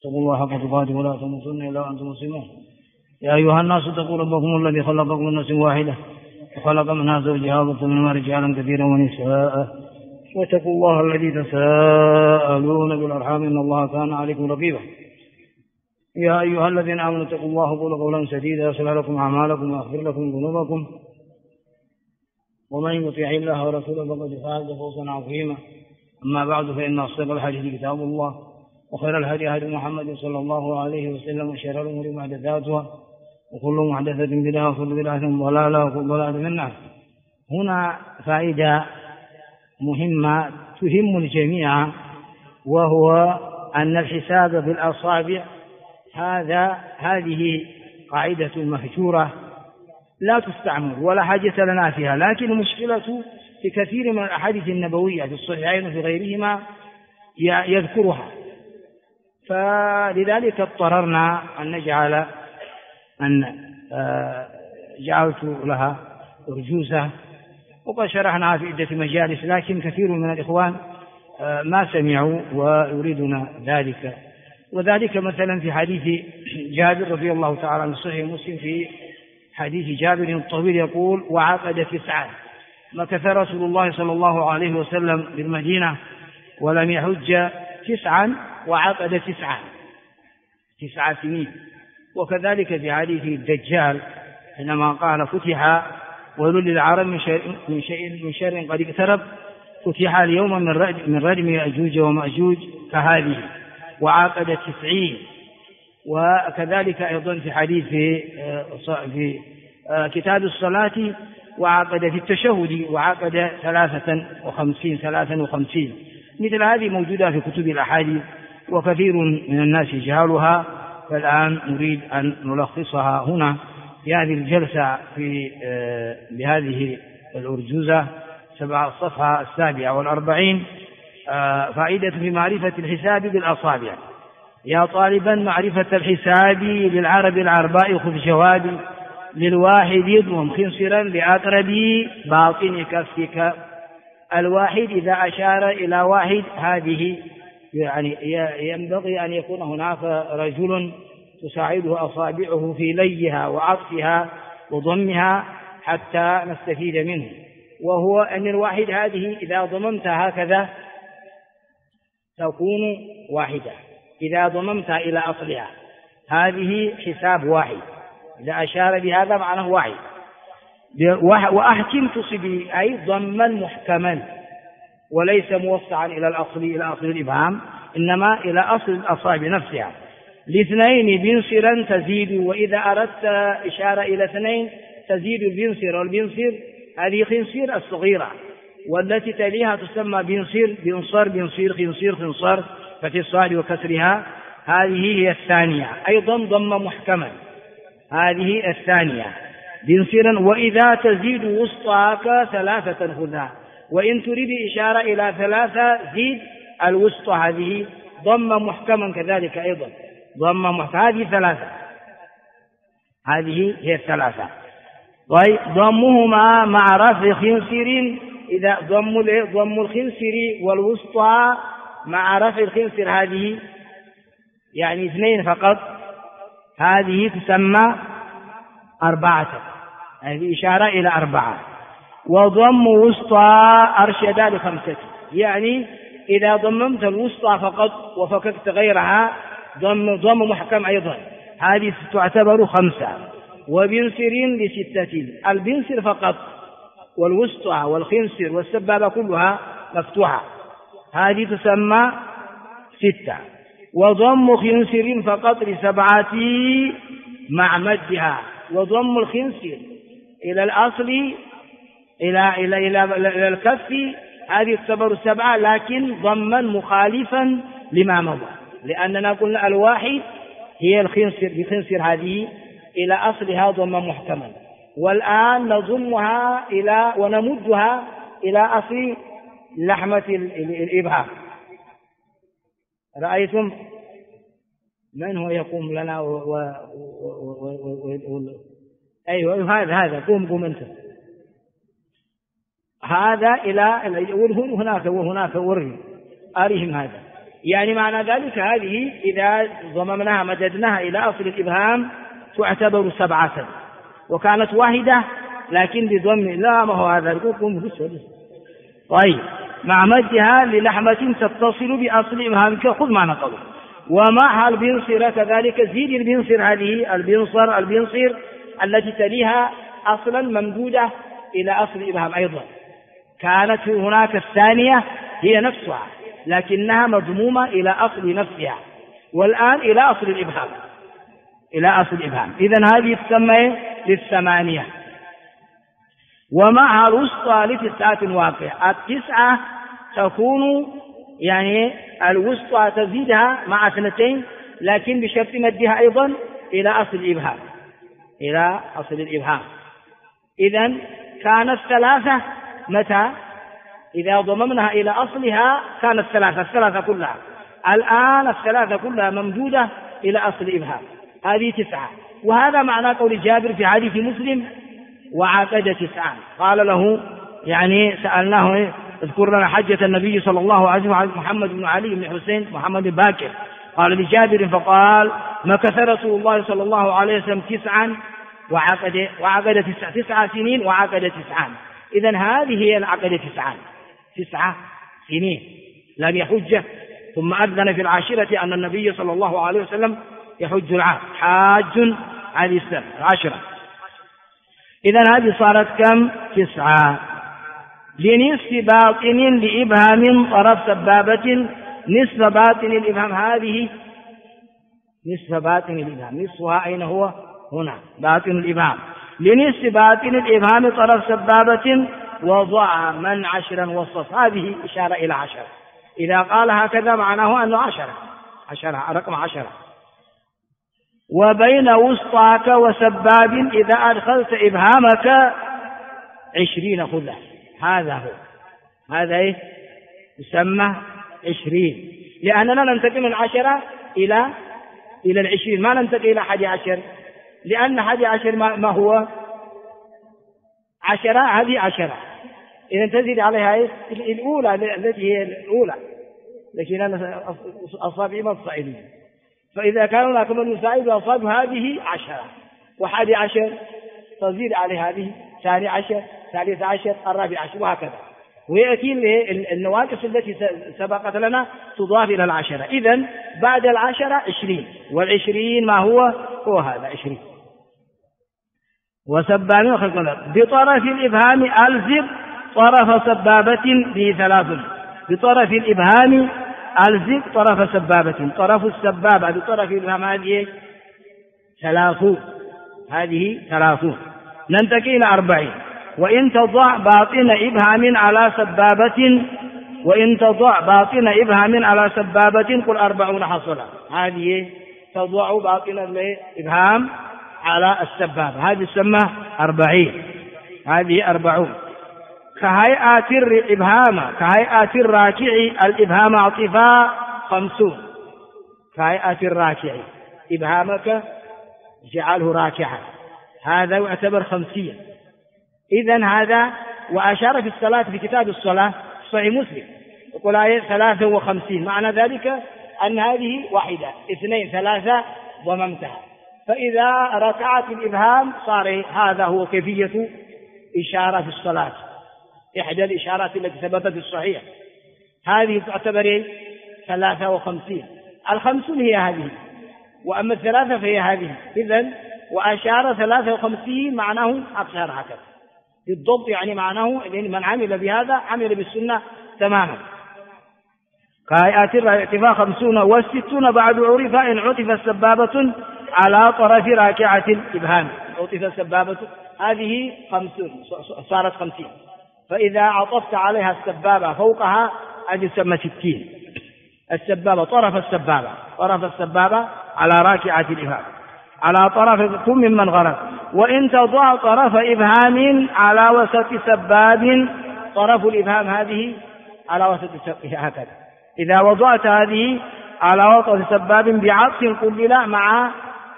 اتقوا الله حق تقاته ولا تموتن إلا وأنتم مسلمون. يا أيها الناس اتقوا ربكم الذي خلقكم من نفس واحدة وخلق منها زوجها وبث منهما رجالا كثيرا ونساء واتقوا الله الذي تساءلون بالأرحام إن الله كان عليكم رقيبا. يا أيها الذين آمنوا اتقوا الله وقولوا قولا سديدا يصلح لكم أعمالكم ويغفر لكم ذنوبكم ومن يطع الله ورسوله فقد فاز فوزا عظيما. أما بعد فإن أصدق الحديث كتاب الله وخير الهدي هدي محمد صلى الله عليه وسلم وشر الأمور محدثاتها وكل محدثة بدعة وكل بدعة ضلالة وكل ضلالة في النار. هنا فائدة مهمة تهم الجميع، وهو أن الحساب بالأصابع هذه قاعدة مهجورة لا تستعمل ولا حاجة لنا فيها، لكن المشكلة في كثير من الأحاديث النبوية في الصحيحين وفي غيرهما يذكرها، فلذلك اضطررنا أن جعلت لها أرجوزة، وقد شرحناها في عدة مجالس، لكن كثير من الإخوان ما سمعوا ويريدون ذلك. وذلك مثلا في حديث جابر رضي الله تعالى عنه صحيح مسلم، في حديث جابر الطويل يقول: وعقد 9. مكث رسول الله صلى الله عليه وسلم بالمدينة ولم يحج 9 وعقد 9 سنين. وكذلك في حديث الدجال حينما قال: فتح ويل للعرب من شر قد اقترب، فتح اليوم من ردم يأجوج ومأجوج كهذه، وعقد 90. وكذلك أيضا في حديث في كتاب الصلاة: وعقد في التشهد وعقد 53. مثل هذه موجودة في كتب الأحاديث وكثير من الناس يجهلها، فالآن نريد أن نلخصها هنا في هذه الجلسة بهذه الأرجوزة الصفحة 47. فائدة في معرفة الحساب بالأصابع. يا طالبا معرفة الحساب للعرب العرباء خذ جوابي، للواحد يضم خنصرا لأقرب باطن كفك. الواحد إذا أشار إلى واحد هذه يعني ينبغي أن يكون هناك رجل تساعده أصابعه في ليها وعطفها وضمها حتى نستفيد منه، وهو أن الواحد هذه إذا ضممتها هكذا تكون واحدة، إذا ضممتها إلى أصلها هذه حساب واحد، إذا أشار بهذا معناه واحد. وأحكم تصبي أي ضما محكما، وليس موسعا إلى أصل الإبهام، إنما إلى أصل الأصابع نفسها. لاثنين بنصرا تزيد، وإذا أردت إشارة إلى 2 تزيد البنصر، والبنصر هذه خنصير الصغيرة، والتي تليها تسمى بنصر، خنصر فتح الصاد وكسرها، هذه هي الثانية، أيضا ضم محكما، هذه الثانية بنصرا. وإذا تزيد وسطاك 3 خذها، وإن تريد إشارة إلى 3 زيد الوسطى، هذه ضم محكما كذلك أيضا ضم محكما، هذه 3، هذه هي 3. طيب ضمهما مع رفع خنصر، إذا ضم الخنصر والوسطى مع رفع الخنصر، هذه يعني 2 فقط، هذه تسمى 4، هذه إشارة إلى 4. وضم وسطى أرشد ل5، يعني إذا ضممت الوسطى فقط وفككت غيرها ضم محكم أيضا، هذه تعتبر 5. وبنصر ل6، البنصر فقط والوسطى والخنصر والسبابة كلها مفتوحة، هذه تسمى 6. وضم خنصر فقط ل7 مع مدها، وضم الخنصر إلى الأصل إلى الكف، هذه تعتبر 7، لكن ضما مخالفا لما مضى، لأننا قلنا الواحد هي الخنصر هذه إلى أصلها ضما محكما، والآن نضمها ونمدها إلى أصل لحمة الإبهام. رأيتم من هو يقوم لنا أيوة هذا قوم أنت، هذا إلى هناك ورهم أرهم هذا يعني معنى ذلك هذه إذا ضممناها مددناها إلى أصل الإبهام تعتبر 7، وكانت واحدة لكن بضم لا ما هو هذا الكم. طيب مع مدها للحمة تتصل بأصل إبهامك خذ معنى قوله. ومعها البنصر كذلك زيد البنصر، هذه البنصر التي تليها أصلا ممدودة إلى أصل الإبهام أيضا، كانت هناك الثانية هي نفسها لكنها مضمومة إلى أصل نفسها، والآن إلى أصل الإبهام، إلى أصل الإبهام. إذن هذه تسمى للثمانية. ومعها الوسطى ل9 واقع. 9 تكون يعني الوسطى تزيدها مع 2 لكن بشرط مدها أيضا إلى أصل الإبهام، إلى أصل الإبهام. إذن كانت 3 متى؟ إذا ضممناها إلى أصلها كانت 3 كلها. الآن 3 كلها ممدودة إلى أصل الإبهام، هذه 9. وهذا معنى قول جابر في حديث مسلم وعقد 9. قال له يعني سألناه اذكر لنا حجة النبي صلى الله عليه وسلم محمد بن علي بن حسين محمد بن باكر. قال لجابر فقال مكث رسول الله صلى الله عليه وسلم 9 وعقد 9 سنين وعقد 9. إذن هذه هي العقد 9 سنين لم يحج، ثم أذن في العاشرة أن النبي صلى الله عليه وسلم يحج العام، حاج هذه السنة 10. إذن هذه صارت كم؟ 9. لنصف باطن لإبهام طرف سبابة. نصف باطن الإبهام هذه نصف باطن الإبهام، نصفها أين هو؟ هنا باطن الإبهام. لنصف باطن الإبهام طرف سبابة وضع من 10 وسط. هذه إشارة إلى 10. إذا قال هكذا معناه أنه 10 رقم 10. وبين وسطاك وسباب إذا أدخلت إبهامك 20 خذها. هذا هو، هذا يسمى 20، لأننا ننتقل من 10 إلى 20، ما ننتقل إلى 11، لأن 11 ما هو 10. هذه 10 إذا تزيد عليها الأولى التي هي الأولى، لكن أنا أصابعي ما تصعدني، فإذا كان هناك من يساعد أصاب هذه 10 و11 تزيد عليها هذه 12 13 14 وهكذا، ويأتي النواقص التي سبقت لنا تضاف إلى 10. إذن بعد 10 20، وال20 ما هو هذا 20. وسبابين بطرف الإبهام ألزق طرف سبابة به 3. بطرف الإبهام ألزق طرف سبابة. طرف السبابة بطرف الإبهام هذه 30. هذه 30. ننتقل إلى 40. وإن تضع باطن إبهام على سبابة، وإن تضع باطن إبهام على سبابة قل 40 حصلا. هذه تضع باطن الإبهام على السبابة، هذه تسمى 40. هذه 40. كهيئة الإبهام كهيئة الراكع الإبهام عطفا 50. كهيئة الراكع إبهامك جعله راكعا، هذا يعتبر 50. إذن هذا وأشار في الصلاة في كتاب الصلاة صحيح مسلم يقول آية 53. معنى ذلك أن هذه 1 2 3 ضممتها، فإذا ركعت الإبهام صار هذا هو كيفية إشارة في الصلاة، إحدى الإشارات التي ثبتت في الصحيح. هذه تعتبر 53. 50 هي هذه، وأما 3 فهي هذه. إذن وأشار 53 معناه أشار هكذا بالضبط، يعني معناه من عمل بهذا عمل بالسنة تماما. كهيئات الارتفاع 50. و60 بعد عرف إن عطف السبابة على طرف راكعة الإبهام. عطف السبابة هذه 50 صارت 50، فإذا عطفت عليها السبابة فوقها هذه تسمى 60. السبابة طرف السبابة على راكعة الإبهام على طرف كم ممن غرق. وإن تضع طرف إبهام على وسط سباب، طرف الإبهام هذه على وسط سباب هكذا. إذا وضعت هذه على وسط سباب بعطف قليلا مع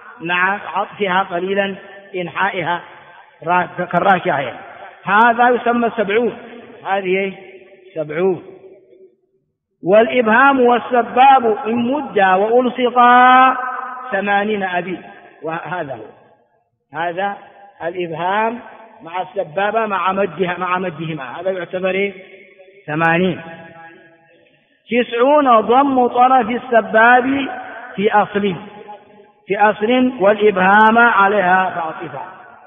عطفها قليلا إنحائها كالراكعين، هذا يسمى 70. هذه 70. والإبهام والسباب إن مدّا وألصقا 80 أبي. وهذا هو هذا الإبهام مع السبابة مع مدهما، هذا يعتبر 80. 90 ضم طرف السباب في أصل والإبهام عليها فعطفا.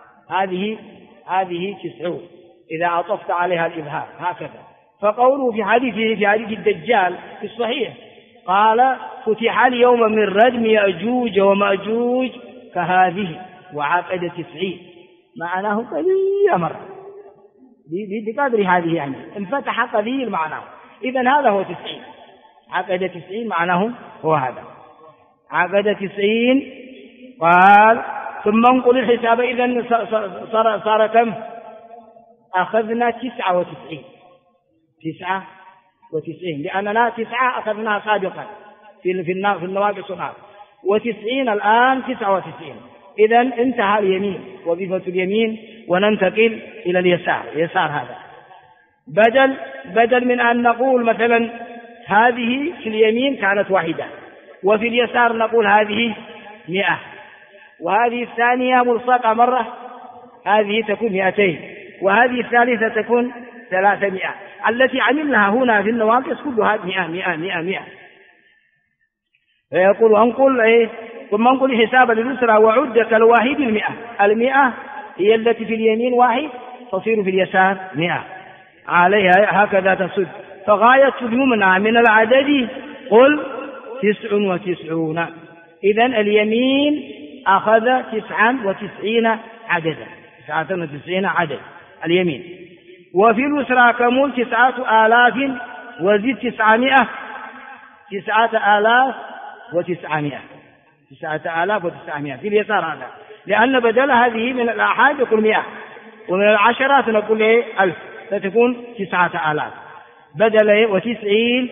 هذه 90 إذا عطفت عليها الإبهام هكذا. فقوله في حديث الدجال في الصحيح قال: فتح اليوم من ردم يأجوج ومأجوج كهذه وعقد 90. معناه قليل مرة بقدر هذه، يعني انفتح قليل معناه. إذن هذا هو 90. عقد 90 معناه هو هذا عقد 90. قال: ثم انقل الحساب. إذن صار كم؟ أخذنا 99. لأننا 9 أخذناها سابقا في النواقص الآن، و90 الآن 99. إذن انتهى اليمين، وظيفة اليمين، وننتقل إلى اليسار. هذا بدل من أن نقول مثلا هذه في اليمين كانت 1، وفي اليسار نقول هذه 100، وهذه الثانية ملصقة مرة، هذه تكون 200، وهذه الثالثة تكون 300. التي عملناها هنا في النواقص كلها 100. فيقول انقل ثم انقل حساب اليسرى وعد كالواحد 100 هي التي في اليمين 1 تصير في اليسار 100 عليها هكذا تصد. فغاية اليمنى من العدد قل 99. إذن اليمين أخذ 99 عددا، 99 عدد اليمين. وفي اليسرى كمول 9000 وزد 900، 9900 في اليسار هذا، لأن بدل هذه من الآحاد يقول 100، ومن العشرات نقول 1000 فتكون 9000 بدل و90.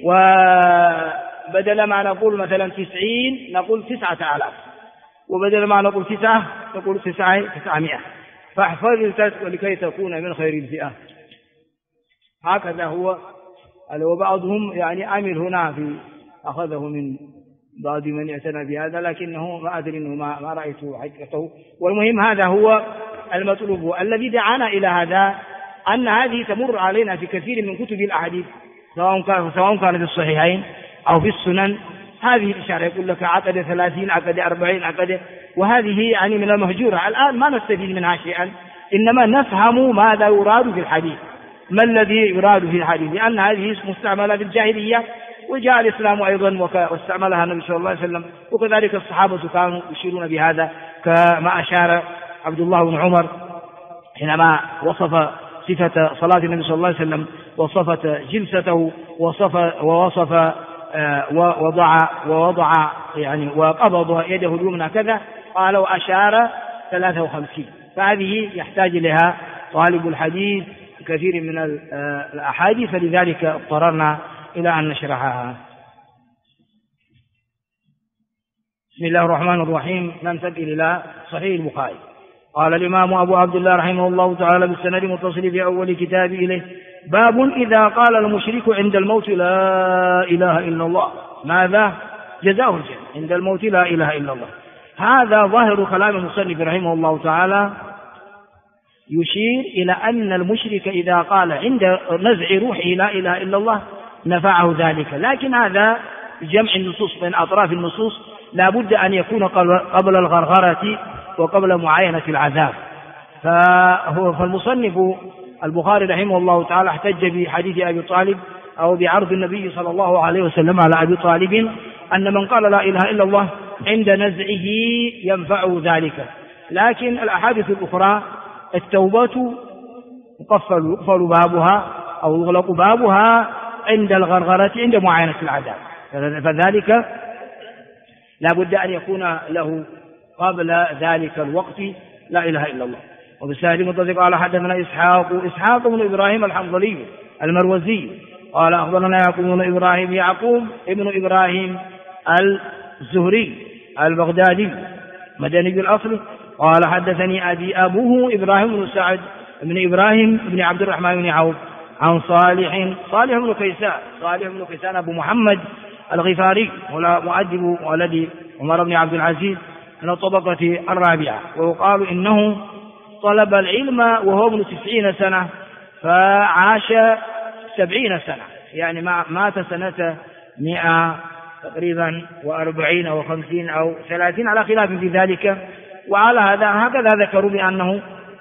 وبدل ما نقول مثلا 90 نقول 9000، وبدل ما نقول 9 نقول 900. فاحفظ لكي تكون من خير الفئة. هكذا هو. وبعضهم يعني عمل هنا في أخذه من بعض من يعتنى بهذا، لكنه ما أدري أنه ما رأيته حقيقته. والمهم هذا هو المطلوب. الذي دعانا إلى هذا أن هذه تمر علينا في كثير من كتب الأحاديث، سواء كان في الصحيحين أو في السنن. هذه الإشارة يقول لك عقد 30 عقد 40 عقد، وهذه يعني من المهجورة. الآن ما نستفيد منها شيئا، إنما نفهم ماذا يراد في الحديث، ما الذي يراد في الحديث، لأن هذه مستعملة في الجاهلية، وجاء الإسلام أيضا واستعملها النبي صلى الله عليه وسلم، وكذلك الصحابة كانوا يشيرون بهذا، كما أشار عبد الله بن عمر حينما وصف صفة صلاة النبي صلى الله عليه وسلم، وصفة جلسته، ووصف ووضع يعني وقبض يده اليمنى كذا، قال وأشار 53. فهذه يحتاج لها طالب الحديث كثير من الأحاديث، فلذلك اضطررنا إلى أن نشرحها. بسم الله الرحمن الرحيم. ننتقل إلى صحيح البخاري. قال الإمام أبو عبد الله رحمه الله تعالى بالسند المتصل في أول كتاب إليه: باب إذا قال المشرك عند الموت لا إله إلا الله ماذا جزاؤه الجنة. عند الموت لا إله إلا الله. هذا ظاهر كلام المصنف رحمه الله تعالى، يشير إلى أن المشرك إذا قال عند نزع روحه لا إله إلا الله نفعه ذلك، لكن هذا جمع النصوص بين أطراف النصوص لا بد أن يكون قبل الغرغرة وقبل معاينة العذاب. فالمصنف البخاري رحمه الله تعالى احتج بحديث أبي طالب أو بعرض النبي صلى الله عليه وسلم على أبي طالب أن من قال لا إله إلا الله عند نزعه ينفعه ذلك. لكن الأحاديث الأخرى التوبة يقفل بابها أو يغلق بابها عند الغرغرة عند معاينة العذاب، فذلك لا بد أن يكون له قبل ذلك الوقت لا إله إلا الله. وبالسند المتصل قال حدثنا إسحاق بن إبراهيم الحنظلي المروزي قال أخبرنا يعقوب ابن إبراهيم الزهري البغدادي مدني الأصل قال حدثني أبوه إبراهيم بن سعد بن إبراهيم بن عبد الرحمن بن عوف عن صالح بن كيسان أبو محمد الغفاري مؤدب ولد عمر بن عبد العزيز من الطبقة الرابعة، ويقال إنه طلب العلم وهو ابن 90 سنة فعاش 70 سنة، يعني مات سنة 100 تقريبا و40 أو 50 أو 30 على خلاف في ذلك. وعلى هكذا ذكروا بأنه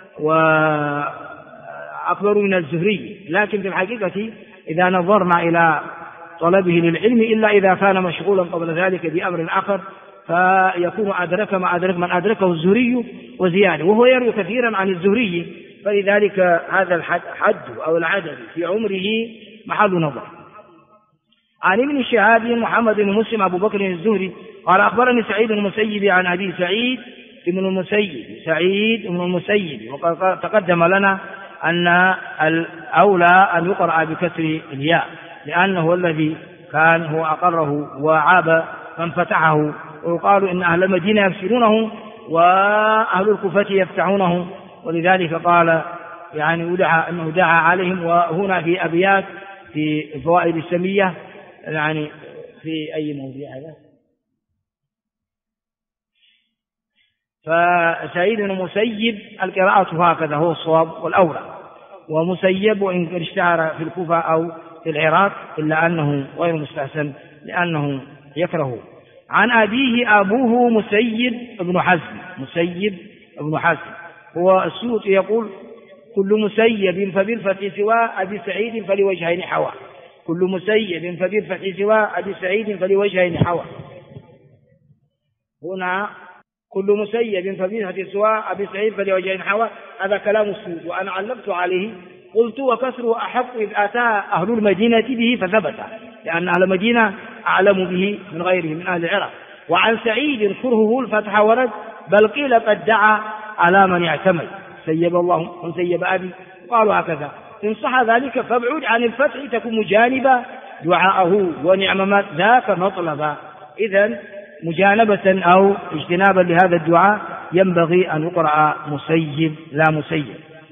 وأكبر من الزهري، لكن في الحقيقة إذا نظرنا إلى طلبه للعلم إلا إذا كان مشغولا قبل ذلك بأمر آخر فيكون أدرك ما أدرك من أدركه الزهري وزيادة، وهو يروي كثيرا عن الزهري، فلذلك هذا الحد أو العدد في عمره محل نظر. عن ابن شهاب محمد بن مسلم أبو بكر الزهري قال أخبرني سعيد بن المسيب عن أبي سعيد بن المسيب، وقد تقدم لنا أن الأولى أن يقرأ بكسر الياء لأنه الذي كان هو أقره وعاب من فتحه، ويقال إن أهل المدينة يفسرونه وأهل الكوفة يفتحونه، ولذلك قال يعني أنه دعا عليهم. وهنا في أبيات في الفوائد السمية يعني في أي موضوع هذا، فسعيد بن مسيب القراءة هكذا هو الصواب والأولى، ومسيب وإن اشتهر في الكوفة أو في العراق إلا أنه غير مستحسن لأنه يكره. عن أبيه أبوه مسيب بن حزم، هو السيوطي يقول كل مسيب فبالفتح سوى أبي سعيد فلوجهين حوى، كل مسيب فبالفتح سوى أبي سعيد فلوجهين حوى. هنا كل مسيب فبالفتح سوى أبي سعيد فلوجهين حوى، هذا كلام السيوطي وأنا علقت عليه قلت وكسره أحق إذ أتى أهل المدينة به فثبت، لأن أهل المدينة أعلم به من غيره من أهل العراق. وعن سعيد كرهه الفتح ورد، بل قيل قد دعا على من يعتمد سيب الله وسيب أبي، قالوا هكذا. إن صح ذلك فابعد عن الفتح تكون مجانبا دعاءه ونعم ما ذاك مطلبا. إذن مجانبة أو اجتنابا لهذا الدعاء ينبغي أن يقرأ مسيب لا مسيب.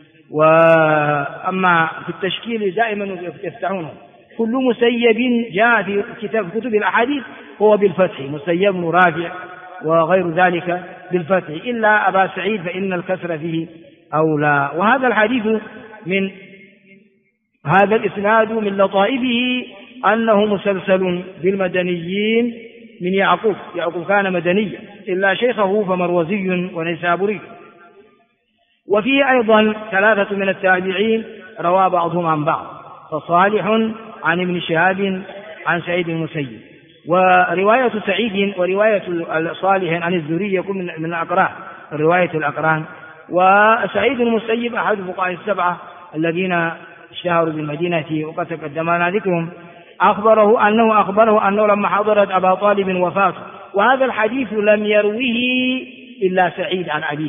وأما في التشكيل دائما يفتحونه كل مسيب جاء في كتب الأحاديث هو بالفتح، مسيب بن رافع وغير ذلك بالفتح، إلا أبا سعيد فإن الكسر فيه أولى. وهذا الحديث من هذا الإسناد من لطائفه أنه مسلسل بالمدنيين من يعقوب كان مدنيا إلا شيخه فمروزي ونيسابوري. وفيه أيضا 3 من التابعين روى بعضهم عن بعض، فصالح عن ابن شهاب عن سعيد المسيب. ورواية سعيد ورواية صالح عن الزهري يكون من الأقران، رواية الأقران. وسعيد المسيب أحد الفقهاء السبعة الذين اشتهروا بالمدينة وقد تقدمنا ذكرهم، أخبره أنه لما حضرت أبا طالب وفاته، وهذا الحديث لم يرويه إلا سعيد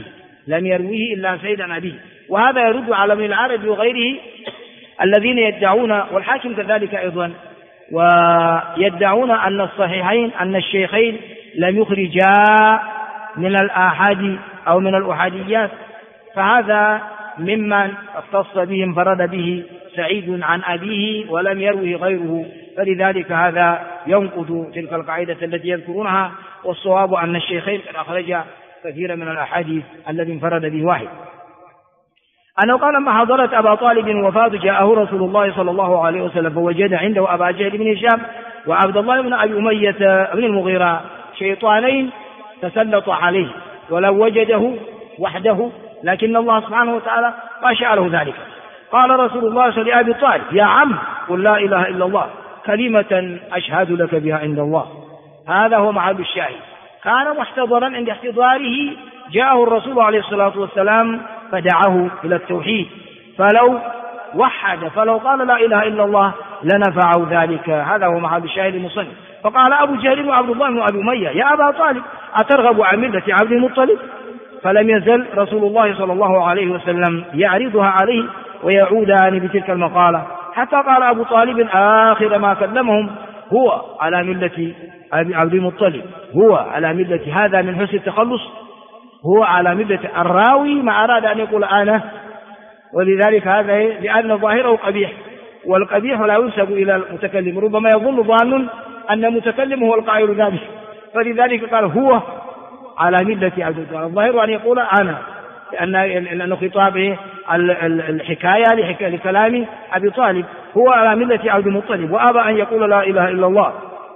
عن أبيه، وهذا يرد على ابن العربي وغيره الذين يدعون، والحاكم كذلك أيضا، ويدعون أن الصحيحين أن الشيخين لم يخرجا من الآحاد أو من الأحاديات، فهذا ممن اختص بهم فرد به سعيد عن أبيه ولم يروه غيره، فلذلك هذا ينقض تلك القاعدة التي يذكرونها، والصواب أن الشيخين قد أخرجا كثيرا من الأحاديث الذي انفرد به واحد. أنه قال لما حضرت أبا طالب وفاة جاءه رسول الله صلى الله عليه وسلم فوجد عنده أبا جهل بن هشام وعبد الله بن أبي أمية بن المغيرة شيطانين تسلط عليه، ولو وجده وحده لكن الله سبحانه وتعالى ما شاء له ذلك. قال رسول الله صلى الله عليه وسلم لأبي طالب يا عم قل لا إله إلا الله كلمة أشهد لك بها عند الله. هذا هو محل الشاهد. كان محتضرا عند احتضاره جاءه الرسول عليه الصلاة والسلام فدعاه إلى التوحيد، فلو وحد فلو قال لا إله إلا الله لنفعه ذلك. هذا هو محل الشاهد المصنف. فقال أبو جهل وعبد الله بن أبي أمية يا أبا طالب أترغب عن ملة عبد المطلب؟ فلم يزل رسول الله صلى الله عليه وسلم يعرضها عليه ويعودان بتلك المقالة، حتى قال أبو طالب آخر ما كلمهم هو على ملة عبد المطلب، هو على ملة، هذا من حسن التخلص، هو على ملة الراوي ما أراد أن يقول أنا، ولذلك هذا لأن ظاهره قبيح، والقبيح لا ينسب إلى المتكلم، ربما يظن ظان أن المتكلم هو القائل ذلك، فلذلك قال هو على ملة عبد المطلب. الظاهر أن يقول أنا، لأن خطاب الحكاية لكلام أبي طالب هو على ملة عبد المطلب، وأبى أن يقول لا إله إلا الله.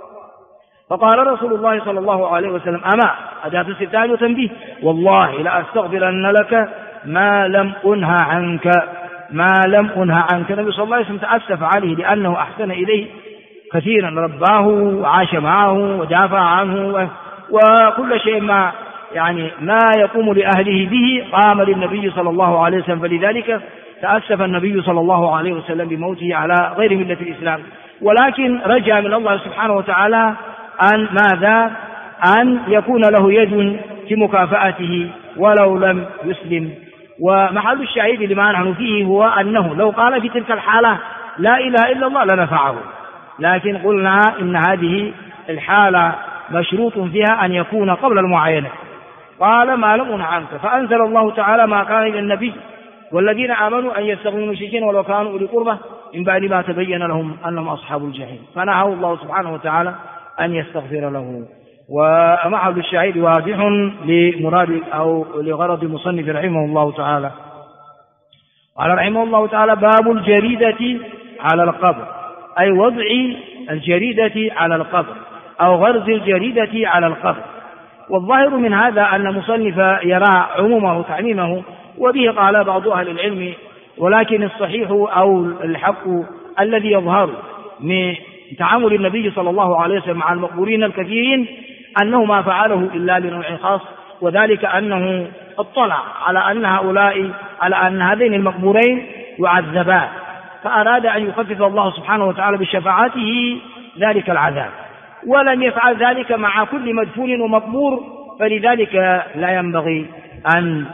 فقال رسول الله صلى الله عليه وسلم أما أداة استفتاء وتنبيه والله لأستغفرن لك ما لم أنهى عنك، ما لم أنهى عنك. النبي صلى الله عليه وسلم تأسف عليه لأنه أحسن إليه كثيرا، رباه وعاش معه ودافع عنه وكل شيء ما ما يقوم لأهله به قام للنبي صلى الله عليه وسلم، فلذلك تأسف النبي صلى الله عليه وسلم بموته على غير ملة الإسلام، ولكن رجع من الله سبحانه وتعالى أن ماذا؟ أن يكون له يد في مكافأته ولو لم يسلم. ومحل الشاهد لما نحن فيه هو أنه لو قال في تلك الحالة لا إله إلا الله لنفعه، لكن قلنا إن هذه الحالة مشروط فيها أن يكون قبل المعاينة. قال ما لم أنه عنك، فأنزل الله تعالى ما كان إلى النبي والذين آمنوا أن يستغفروا المشركين ولو كانوا أولي قربى من بعد ما تبين لهم أنهم أصحاب الجحيم، فنهاه الله سبحانه وتعالى أن يستغفر له. ومحل الشاهد واضح لمراد أو لغرض المصنف رحمه الله تعالى. قال رحمه الله تعالى باب الجريدة على القبر، أي وضع الجريدة على القبر أو غرز الجريدة على القبر. والظاهر من هذا أن المصنف يرى عمومه تعميمه، وبه قال بعض أهل العلم، ولكن الصحيح أو الحق الذي يظهر من تعامل النبي صلى الله عليه وسلم مع المقبورين الكثيرين أنه ما فعله إلا لنوع خاص، وذلك أنه اطلع على أن هذين المقبورين يعذبان، فأراد أن يخفف الله سبحانه وتعالى بشفاعته ذلك العذاب، ولم يفعل ذلك مع كل مدفون ومقبور، فلذلك لا ينبغي أن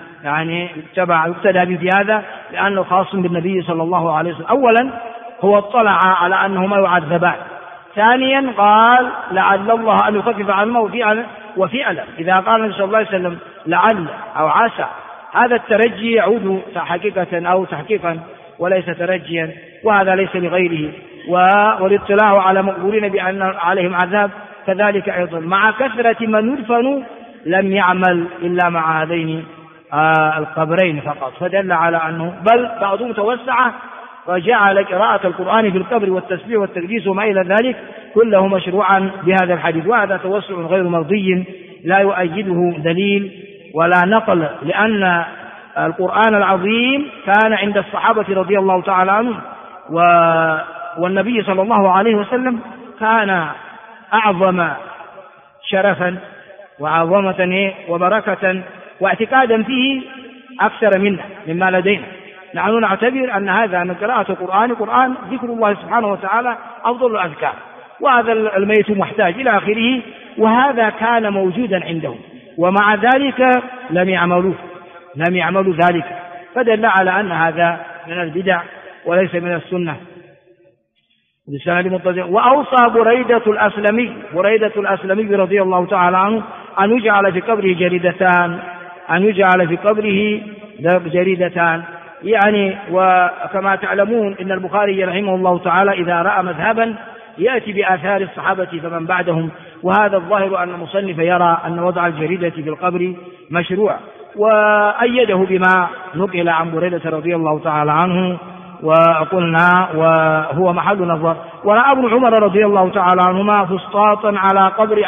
يقتدى به هذا، لأنه خاص بالنبي صلى الله عليه وسلم. أولا هو اطلع على أنهما يعذبان، ثانيا قال لعل الله أن يخفف عنه وفعلا إذا قال النبي صلى الله عليه وسلم لعل أو عسى، هذا الترجي يعود حقيقة أو تحقيقا وليس ترجيا، وهذا ليس لغيره. والاطلاع على مقبورين بأن عليهم عذاب كذلك أيضا، مع كثرة من يدفن لم يعمل إلا مع هذين القبرين فقط، فدل على أنه بل بعضهم توسع وجعل قراءة القرآن في القبر والتسبيح والتقديس وما إلى ذلك كله مشروعا بهذا الحديث، وهذا توسع غير مرضي لا يؤيده دليل ولا نقل، لأن القرآن العظيم كان عند الصحابة رضي الله تعالى عنهم، والنبي صلى الله عليه وسلم كان أعظم شرفا وعظمة وبركة واعتقادا فيه أكثر مما لدينا. نحن نعتبر أن هذا من قراءة القرآن ذكر الله سبحانه وتعالى أفضل الأذكار، وهذا الميت محتاج إلى آخره، وهذا كان موجودا عندهم، ومع ذلك لم يعملوا ذلك، فدل على أن هذا من البدع وليس من السنة. وأوصى بريدة الأسلمي رضي الله تعالى عنه أن يجعل في قبره جريدتان، وكما تعلمون إن البخاري رحمه الله تعالى إذا رأى مذهبا يأتي بآثار الصحابة فمن بعدهم، وهذا الظاهر أن المصنف يرى أن وضع الجريدة في القبر مشروع، وأيده بما نقل عن بريدة رضي الله تعالى عنه، وقلنا وهو محل نظر. ورأى ابن عمر رضي الله تعالى عنهما فسطاطا على قبر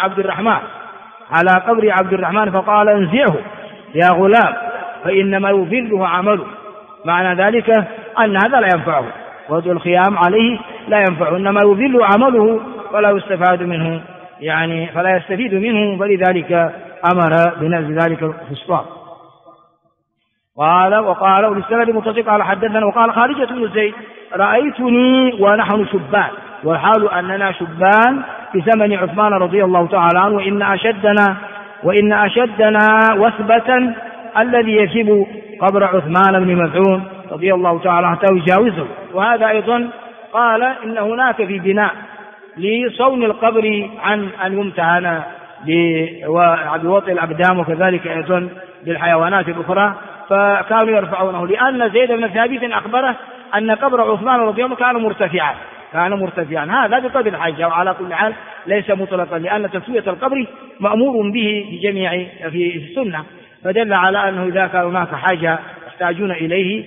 عبد الرحمن فقال انزعه يا غلام فإنما يذله عمله، معنى ذلك أن هذا لا ينفعه، وضع الخيام عليه لا ينفعه، إنما يذل عمله ولا يستفاد منه، فلا يستفيد منه، فلذلك أمر بنزل ذلك الفسطاط. وقال وللسند المتصل قال حدثنا وقال خارجة بن زيد رأيتني ونحن شبان، والحال أننا شبان في زمن عثمان رضي الله تعالى عنه، وإن أشدنا وثبة الذي يثب قبر عثمان بن مفعون رضي الله تعالى عنه حتى يجاوزه. وهذا أيضا قال إن هناك في بناء لصون القبر عن أن يمتهن بوطئ الأقدام، وكذلك أيضا بالحيوانات الأخرى، فكانوا يرفعونه، لأن زيد بن ثابت أخبره أن قبر عثمان رضي الله عنه كان مرتفعا هذا بقدر الحاجة. وعلى كل حال ليس مطلقا، لأن تسوية القبر مأمور به في السنة، فدل على أنه إذا كان هناك حاجة يحتاجون إليه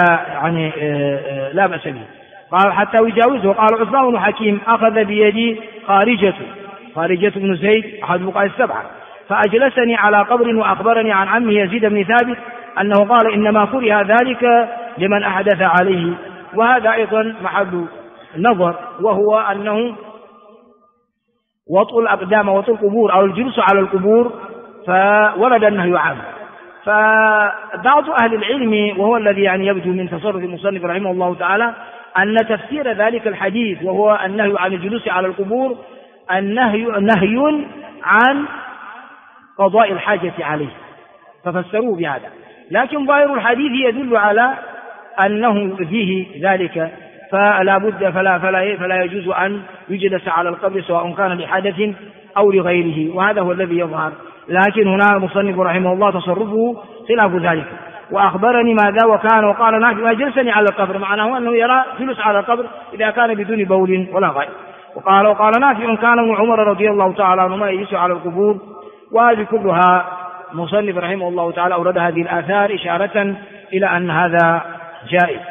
لا بأس به. قال حتى يجاوزه. قال عثمان بن حكيم أخذ بيدي خارجة بن زيد أحد فقهاء السبعة، فأجلسني على قبر وأخبرني عن عمه يزيد بن ثابت أنه قال إنما كره ذلك لمن أحدث عليه. وهذا أيضا محل نظر، وهو أنه وطء الأقدام وطء القبور أو الجلوس على القبور فورد النهي عنه. فبعض أهل العلم وهو الذي يبدو من تصرف المصنف رحمه الله تعالى أن تفسير ذلك الحديث وهو النهي عن الجلوس على القبور نهي عن قضاء الحاجة عليه، ففسروه بهذا. لكن ظاهر الحديث يدل على أنه فيه ذلك، فلا بد فلا يجوز أن يجلس على القبر سواء كان لحدث أو لغيره، وهذا هو الذي يظهر. لكن هنا المصنف رحمه الله تصرفه خلاف ذلك. وأخبرني ماذا وقال نافع أجلسني على القبر، معناه أنه يرى جلوس على القبر إذا كان بدون بول ولا غير. وقال نافع كان ابن عمر رضي الله تعالى عنهما يجلس على القبور. وهذه كلها مصنف رحمه الله تعالى أورد هذه الآثار إشارة إلى أن هذا جائز.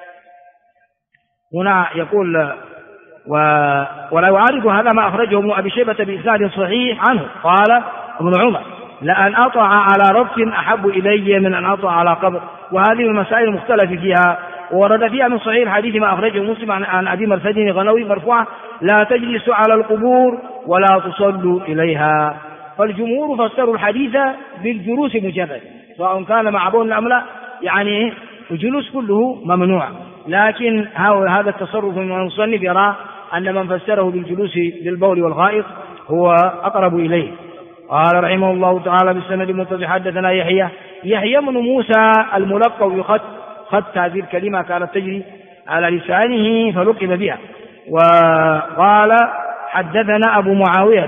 هنا يقول ولا يعارض هذا ما أخرجه ابن أبي شيبة بإسناد صحيح عنه قال ابن عمر لأن أطع على ربط أحب إلي من أن أطع على قبر. وهذه المسائل المختلف فيها، ورد فيها من صحيح الحديث ما أخرجه مسلم عن أبي مرثد الغنوي مرفوعا لا تجلسوا على القبور ولا تصلوا إليها. فالجمهور فسروا الحديث بالجلوس مجرد سواء كان مع بول أم لا، الجلوس كله ممنوع. لكن هذا التصرف من المصنف يرى أن من فسره بالجلوس للبول والغائط هو أقرب إليه. قال رحمه الله تعالى بالسند المتصل حدثنا يحيى بن موسى الملقب خط هذه الكلمة كانت تجري على لسانه فلقب بها. وقال حدثنا أبو معاوية،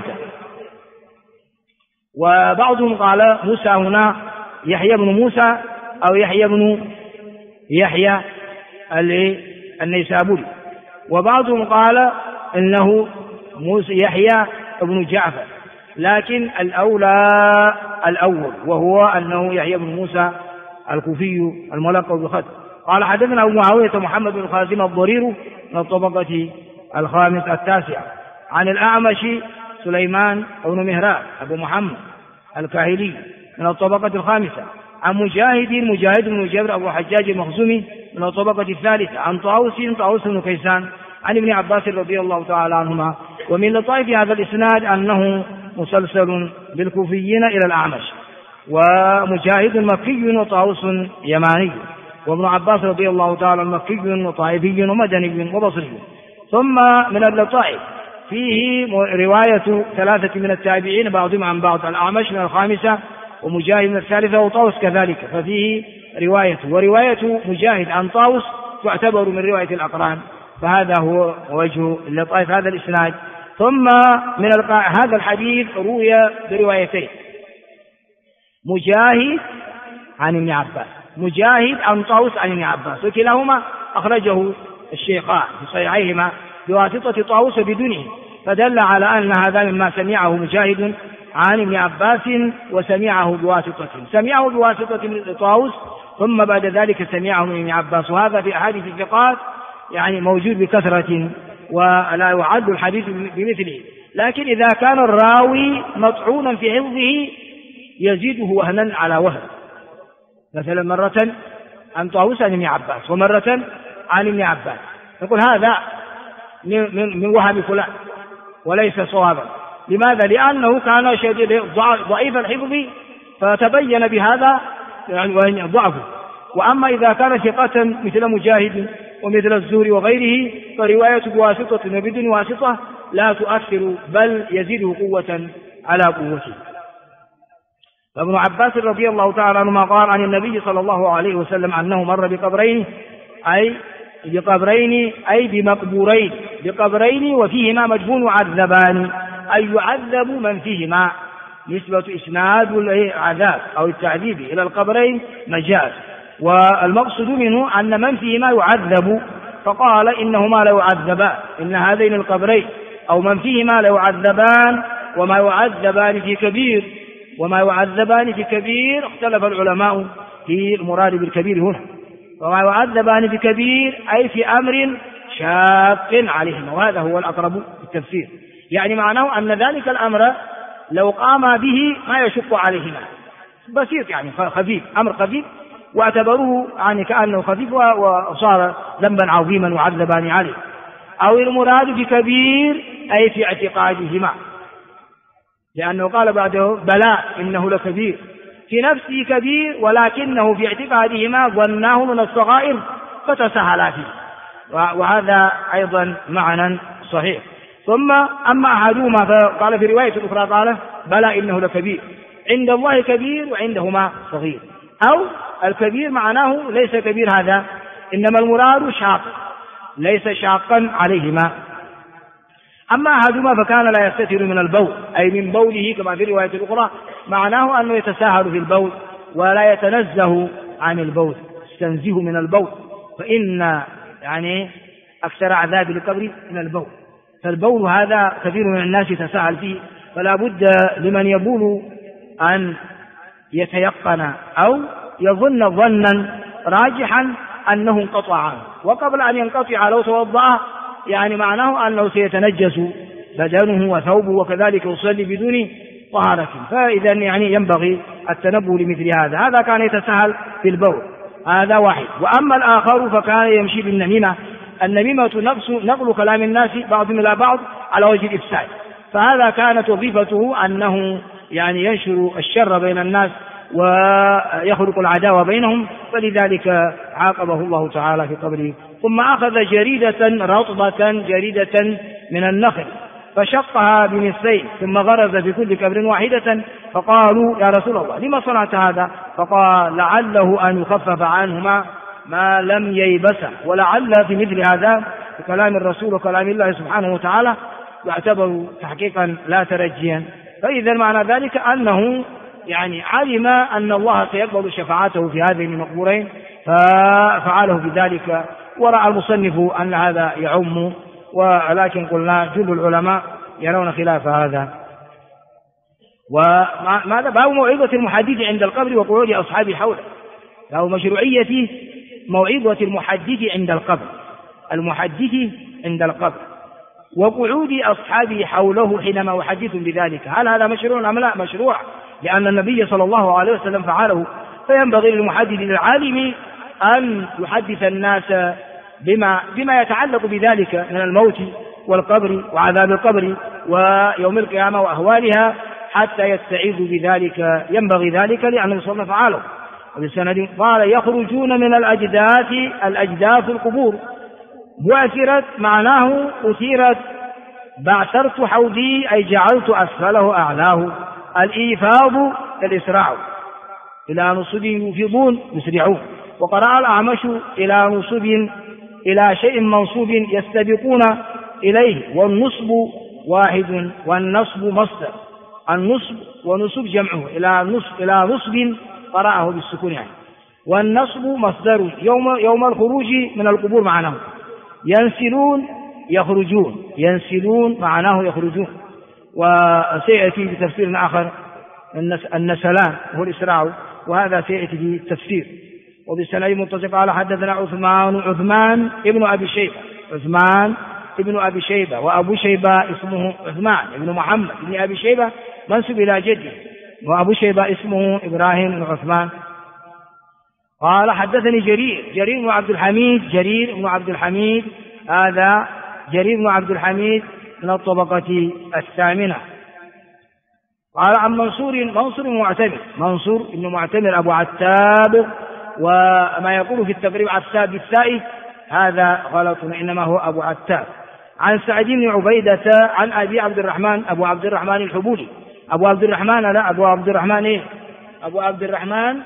وبعضهم قال موسى هنا يحيى بن موسى أو يحيى النيسابوري، وبعضهم قال إنه يحيى بن جعفر، لكن الأول وهو أنه يحيى بن موسى الكوفي الملقب بخط. قال حدثنا أبو معاوية محمد بن خازم الضرير من الطبقة التاسعة عن الأعمش سليمان بن مهران أبو محمد الكاهلي من الطبقة الخامسة عن مجاهد بن جابر أبو حجاج المخزومي من الطبقة الثالثة عن طاووس بن كيسان عن ابن عباس رضي الله تعالى عنهما. ومن لطائف هذا الإسناد أنه مسلسل بالكوفيين إلى الأعمش، ومجاهد مكي وطاووس يماني، وابن عباس رضي الله تعالى مكي وطائفي ومدني وبصري. ثم من اللطائف فيه رواية ثلاثة من التابعين بعضهم عن بعض، الأعمش من الخامسة ومجاهد من الثالثة وطاووس كذلك، ففيه ورواية مجاهد عن طاووس تعتبر من رواية الأقران، فهذا هو وجه اللطائف هذا الإسناد. ثم من هذا الحديث روي بروايتين، مجاهد عن ابن عباس، مجاهد عن طاووس عن ابن عباس، وكلاهما أخرجه الشيخان في صحيحيهما بواسطة طاووس بدونه، فدل على أن هذا مما سمعه مجاهد عن ابن عباس وسمعه بواسطة طاووس، ثم بعد ذلك سمعه من ابن عباس. وهذا في أحاديث الثقات موجود بكثرة ولا يعد الحديث بمثله. لكن إذا كان الراوي مطعونا في حفظه يزيده وهنا على وهن، مثلا مرة عن طاووس عن ابن عباس ومرة عن ابن عباس، نقول هذا من وهم فلان وليس صوابا. لماذا؟ لأنه كان ضعيف الحفظ فتبين بهذا ضعفه. وأما إذا كان ثقة مثل مجاهد ومثل الزهري وغيره فرواية بواسطة وبدون واسطة لا تؤثر بل يزيده قوة على قوته. فابن عباس رضي الله تعالى عنهما قال عن النبي صلى الله عليه وسلم أنه مر بقبرين أي بمقبورين وفيهما مدفون عذبان، أي يعذب من فيهما، نسبة إسناد العذاب أو التعذيب إلى القبرين مجاز، والمقصود منه أن من فيهما يعذب، فقال إنهما لا يعذبان، إن هذين القبرين أو من فيهما لا يعذبان وما يعذبان في كبير. وما يعذبان في كبير اختلف العلماء في المراد بالكبير هنا، وما يعذبان في كبير أي في أمر شاق عليهما، وهذا هو الأقرب في التفسير. يعني معناه أن ذلك الأمر لو قام به ما يشق عليهما، بسيط يعني خفيف، أمر خفيف واعتبروه يعني كأنه خفيف وصار ذنبا عظيما يعذبان عليه. أو المراد بكبير أي في اعتقادهما، لأنه قال بعده بلى إنه لكبير، في نفسه كبير ولكنه في اعتقادهما ظناه من الصغائر فتساهلا فيه، وهذا أيضا معنى صحيح. ثم أما أحدهما فقال في رواية أخرى قال بلى إنه لكبير، عند الله كبير وعندهما صغير. أو الكبير معناه ليس كبير هذا، إنما المراد شاق ليس شاقا عليهما. أما أحدهما فكان لا يستتر من البول، أي من بوله كما في الرواية الأخرى، معناه أنه يتساهل في البول ولا يتنزه عن البول، يستنزه من البول، فإن يعني أكثر عذاب القبر من البول. فالبول هذا كثير من الناس يتساهل فيه، فلا بد لمن يبول أن يتيقن أو يظن ظنا راجحا أنه انقطع عنه، وقبل أن ينقطع لو توضأ يعني معناه أنه سيتنجس بدنه وثوبه، وكذلك يصلي بدون طهارة. فإذا يعني ينبغي التنبه لمثل هذا. هذا كان يتساهل في البول، هذا واحد. وأما الآخر فكان يمشي بالنميمة. النميمة نقل كلام الناس بعضهم إلى بعض على وجه الإفساد، فهذا كانت وظيفته أنه يعني ينشر الشر بين الناس ويخلق العداوة بينهم، فلذلك عاقبه الله تعالى في قبره. ثم أخذ جريدة رطبة، جريدة من النخل، فشقها بنصفين ثم غرز في كل كبر واحدة، فقالوا يا رسول الله لما صنعت هذا؟ فقال لعله أن يخفف عنهما ما لم ييبسه. ولعل في مثل هذا في كلام الرسول وكلام الله سبحانه وتعالى يعتبر تحقيقا لا ترجيا. فإذا معنى ذلك أنه يعني علم أن الله سيقبل شفاعته في هذين المقبورين ففعله بذلك، ورأى المصنف أن هذا يعم، ولكن قلنا جل العلماء يرون خلاف هذا. وماذا باب موعظة المحدث عند القبر وقعود أصحابه حوله، باب مشروعية موعظة المحدث عند القبر، المحدث عند القبر وقعود أصحابه حوله حينما يحدث بذلك. هل هذا مشروع أم لا؟ مشروع، لأن النبي صلى الله عليه وسلم فعله، فينبغي للمحدث العالم أن يحدث الناس بما يتعلق بذلك من الموت والقبر وعذاب القبر ويوم القيامة وأهوالها حتى يستعيذوا بذلك. ينبغي ذلك لأنه صلى الله عليه وسلم فعله. وبالسند قال يخرجون من الأجداث القبور، بعثرت معناه أثيرت، بعثرت حوضي أي جعلت أسفله أعلاه. الإيفاض الإسراع، إلى نصب يفيضون يسرعون. وقرأ الأعمش إلى نصب إلى شيء منصوب يستبقون إليه، والنصب واحد والنصب مصدر، النصب ونصب جمعه إلى نصب قرأه بالسكون يعني. والنصب مصدر يوم الخروج من القبور معناه ينسلون يخرجون، ينسلون معناه يخرجون. وسيأتي بتفسير آخر النسلان هو الإسراع، وهذا سيأتي بالتفسير. وبالسند متصل قال حدثنا عثمان ابن أبي شيبة وأبو شيبة اسمه عثمان ابن محمد ابن أبي شيبة منسوب إلى جده، وأبو شيبة اسمه إبراهيم بن عثمان. قال حدثني جرير بن عبد الحميد هذا جرير بن عبد الحميد من الطبقة الثامنة. قال عن منصور بن معتمر أبو عتاب، وما يقول في التقريب عتاب بالثاء هذا غلط، إنما هو أبو عتاب. عن سعد بن عبيدة عن أبي عبد الرحمن الحبولي. أبو عبد الرحمن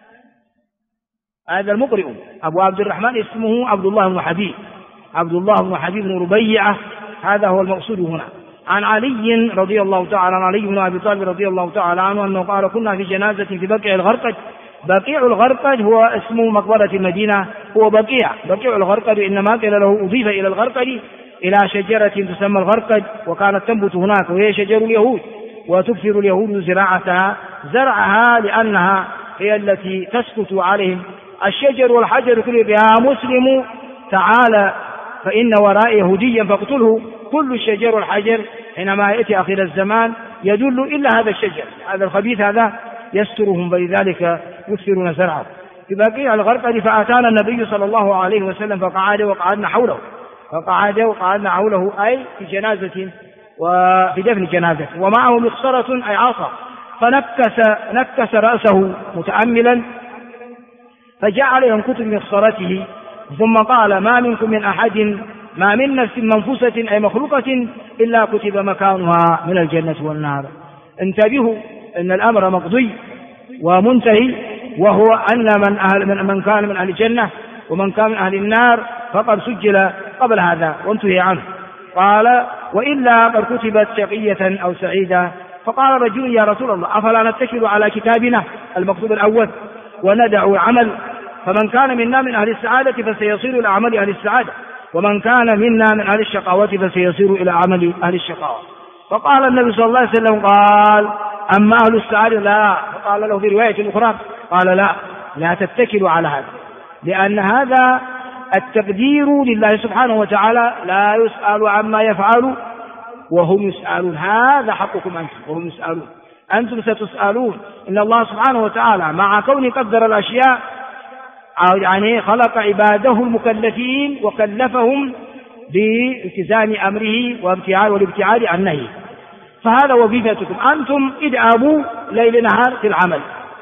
هذا المقرئ. أبو عبد الرحمن اسمه عبد الله بن حبيب بن ربيعة، هذا هو المقصود هنا. عن علي رضي الله تعالى عن علي بن أبي طالب رضي الله تعالى عنه أنه قال كنا في جنازة في بقيع الغرقد بقيع الغرقد هو اسم مقبرة المدينة، هو بقيع الغرقد، إنما قيل له أضيف إلى الغرقد إلى شجرة تسمى الغرقد وكانت تنبت هناك، وهي شجر اليهود، وتكثر اليهود زرعها لأنها هي التي تسقط عليهم الشجر والحجر. كل يا مسلم تعالى فإن وراء يهوديا فاقتله. كل الشجر والحجر حينما يأتي آخر الزمان يدل إلا هذا الشجر، هذا الخبيث هذا يسترهم، فلذلك يكثرون زرعه. في بقيع الغرقد فأتانا النبي صلى الله عليه وسلم فقعد وقعدنا حوله أي في جنازة وفي دفن جنازة، ومعه مخصرة أي عصا، فنكس رأسه متأملا فجعل ينكت بمخصرته، ثم قال ما منكم من أحد، ما من نفس منفوسة أي مخلوقة إلا كتب مكانها من الجنة والنار. انتبهوا أن الأمر مقضي ومنتهي، وهو أن من كان من أهل الجنة ومن كان من أهل النار فقد سجل قبل هذا وانتهي عنه. قال وإلا قد كتبت شقية أو سعيدة. فقال رجل يا رسول الله أفلا نتكل على كتابنا المكتوب الأول وندع العمل؟ فمن كان منا من أهل السعادة فسيصير إلى عمل أهل السعادة، ومن كان منا من أهل الشقاوة فسيصير إلى عمل أهل الشقاوة. فقال النبي صلى الله عليه وسلم قال أما أهل السعادة لا. فقال له في رواية أخرى قال لا تتكلوا على هذا، لأن هذا التقدير لله سبحانه وتعالى، لا يسأل عما يفعل وهم يسألون. هذا حقكم أنتم وهم يسألون، أنتم ستسألون. إن الله سبحانه وتعالى مع كونه قدر الأشياء يعني خلق عباده المكلفين وكلفهم بالتزام أمره والابتعاد عن نهيه، فهذا وظيفتكم أنتم إدعابوا ليل نهار في العمل،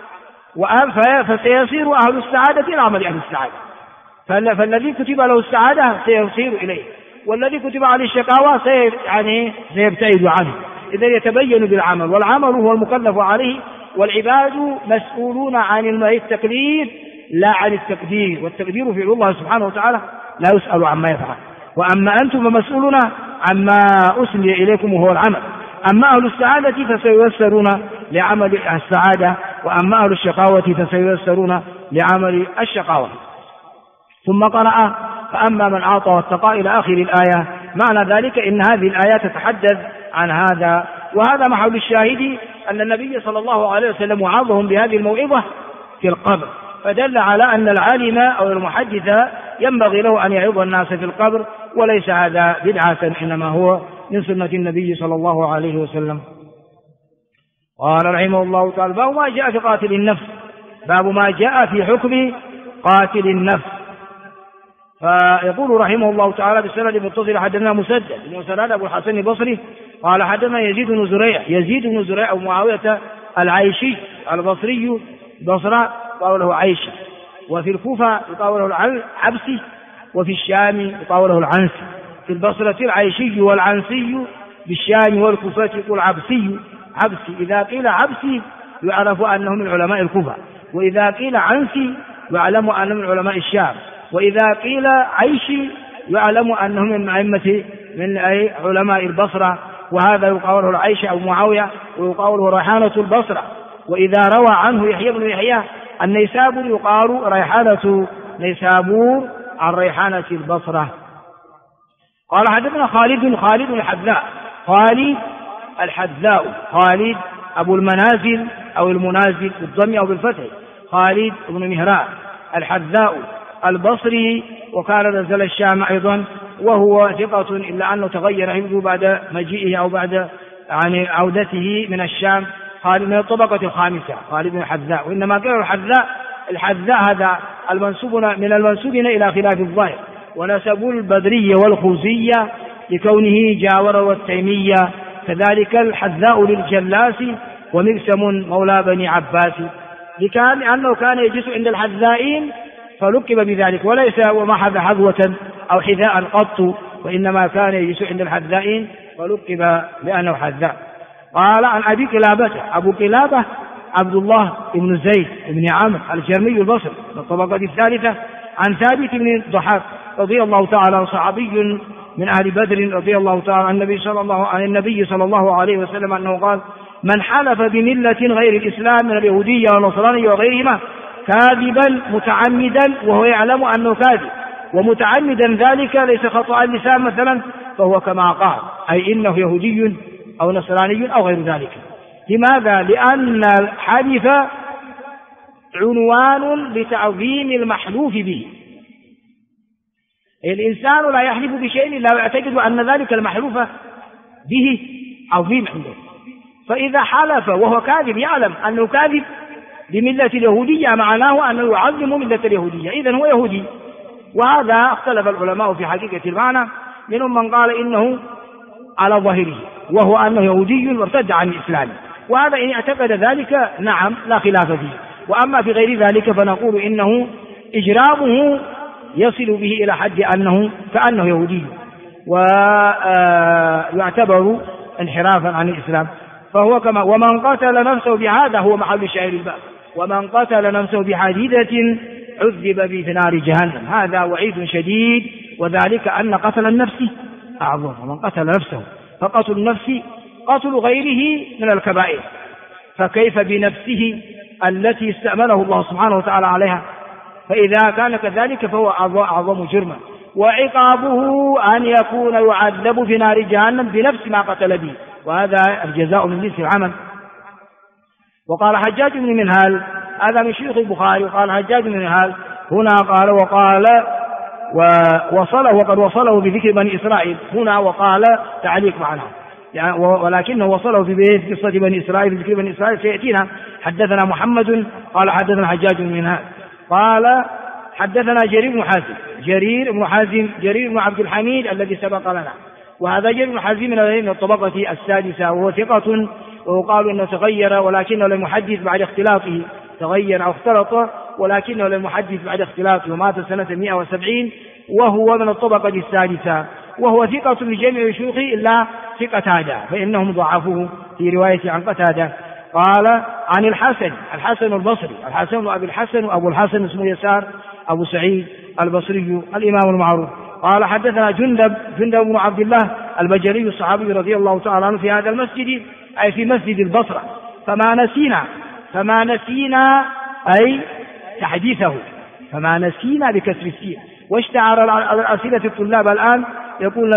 فسيصير أهل السعادة إلى عمل أهل السعادة. فالذي كتب له السعادة سيصير إليه، والذي كتب عليه الشقاوة سيبتعد عنه. إذا يتبين بالعمل، والعمل هو المكلف عليه، والعباد مسؤولون عن التكليف لا عن التقدير، والتقدير في الله سبحانه وتعالى لا يسأل عما يفعل. وأما أنتم فمسؤولون عما أسلي إليكم وهو العمل. أما أهل السعادة فسييسرون لعمل السعادة، وأما أهل الشقاوة فسييسرون لعمل الشقاوة. ثم قرأ فأما من أعطى واتقى إلى آخر الآية. معنى ذلك إن هذه الآية تتحدث عن هذا، وهذا محل الشاهد أن النبي صلى الله عليه وسلم وعظهم بهذه الموعظة في القبر، فدل على أن العالم أو المحدث ينبغي له أن يعظ الناس في القبر، وليس هذا بدعة، إنما هو من سنة النبي صلى الله عليه وسلم. قال رحمه الله تعالى باب ما جاء في قاتل النفس، باب ما جاء في حكم قاتل النفس. فيقول رحمه الله تعالى بالسند المتصل حدثنا مسدد بن سناد أبو الحسن البصري قال حدثنا يزيد بن زريع أبو معاوية العيشي البصري بصرة يقال له عيشي، وفي الكوفة يقال له العبسي، وفي الشام يقال له العنسي. في البصرة العيشي والعنسي، بالشام والكوفة يقول عبسي. إذا قيل عبسي يعرف أنه من علماء الكوفة، وإذا قيل عنسي يعلم أنه من علماء الشام، وإذا قيل عيشي يعلم أنه من علماء البصرة. وهذا يقال له العيش أو معاوية، ويقال له ريحانة البصرة. وإذا روى عنه يحيى بن يحيى النيسابور يقال ريحانة نيسابور عن ريحانة البصرة. قال حدثنا خالد الحذاء خالد أبو المنازل أو المنازل بالضم أو بالفتح، خالد بن مهران الحذاء البصري، وكان نزل الشام أيضا، وهو ثقة إلا أنه تغير حفظه بعد مجيئه أو بعد عودته من الشام. خالد من الطبقة الخامسة، خالد بن الحذاء، وإنما قالوا الحذاء هذا من المنسوبين إلى خلاف الظاهر، ونسبوا البدرية والخوزية لكونه جاور والتيمية. كذلك الحذاء للجلاس ومقسم مولى بني عباس، لأنه كان يجلس عند الحذائين فلقب بذلك، وليس ومحذ حذوة أو حذاء قط، وإنما كان يجلس عند الحذائين فلقب بأنه حذاء. قال عن أبي قلابة، أبو قلابة عبد الله بن زيد بن عمرو الجرمي البصري من الطبقة الثالثة، عن ثابت بن الضحاك رضي الله تعالى عنه، صحابي من أهل بدر رضي الله تعالى عن النبي صلى الله عليه وسلم أنه قال من حلف بملة غير الإسلام من اليهودية والنصرانية وغيرهما كاذبا متعمدا وهو يعلم أنه كاذب، ومتعمدا ذلك ليس خطأ اللسان مثلا، فهو كما قال أي إنه يهودي أو نصراني أو غير ذلك. لماذا؟ لأن الحلف عنوان لتعظيم المحلوف به. الإنسان لا يحلف بشيء إلا يعتقد أن ذلك المحلوف به عظيم عنده، فإذا حلف وهو كاذب يعلم أنه كاذب بملة اليهودية معناه أنه يعظم ملة اليهودية، إذن هو يهودي. وهذا اختلف العلماء في حقيقة المعنى، منهم من قال إنه على ظاهره وهو أنه يهودي وارتد عن الإسلام، وهذا إن اعتقد ذلك نعم لا خلاف فيه. وأما في غير ذلك فنقول إنه إجرامه يصل به إلى حد أنه كأنه يهودي ويعتبر انحرافا عن الإسلام. فهو كما ومن قتل نفسه بهذا هو محل شعر الباب، ومن قتل نفسه بحديدة عذب في نار جهنم. هذا وعيد شديد، وذلك أن قتل النفس أعظم. ومن قتل نفسه فقتل النفس قتل غيره من الكبائر، فكيف بنفسه التي استأمنه الله سبحانه وتعالى عليها؟ فإذا كان كذلك فهو أعظم جرما، وعقابه أن يكون يعذب في نار جهنم بنفس ما قتل به، وهذا الجزاء من جنس العمل. وقال حجاج بن منهال، هذا من شيوخ البخاري، وقال حجاج بن منهال هنا قال وقال ووصله وقد وصله بذكر بني إسرائيل هنا، وقال تعليق معناه يعني ولكنه وصله في قصة بني إسرائيل بذكر بني إسرائيل سيأتينا. حدثنا محمد قال حدثنا حجاج بن منهال قال حدثنا جرير بن حازم جرير بن عبد الحميد الذي سبق لنا، وهذا جرير بن حازم من الطبقة السادسة، وهو ثقة، ويقال انه تغير ولكنه لم يحدث بعد اختلاطه، تغير او اختلط ولكنه لم يحدث بعد اختلاطه، ومات سنة 170 وهو من الطبقة السادسة، وهو ثقة بجميع شيوخه إلا في قتادة فإنهم ضعفوه في رواية عن قتادة. قال عن الحسن البصري، الحسن أبي الحسن وأبو الحسن اسمه يسار أبو سعيد البصري الإمام المعروف. قال حدثنا جندب بن عبد الله البجلي الصحابي رضي الله تعالى عنه في هذا المسجد أي في مسجد البصرة، فما نسينا أي تحديثه، فما نسينا بكسر السين. واشتعر أسئلة الطلاب الآن يقول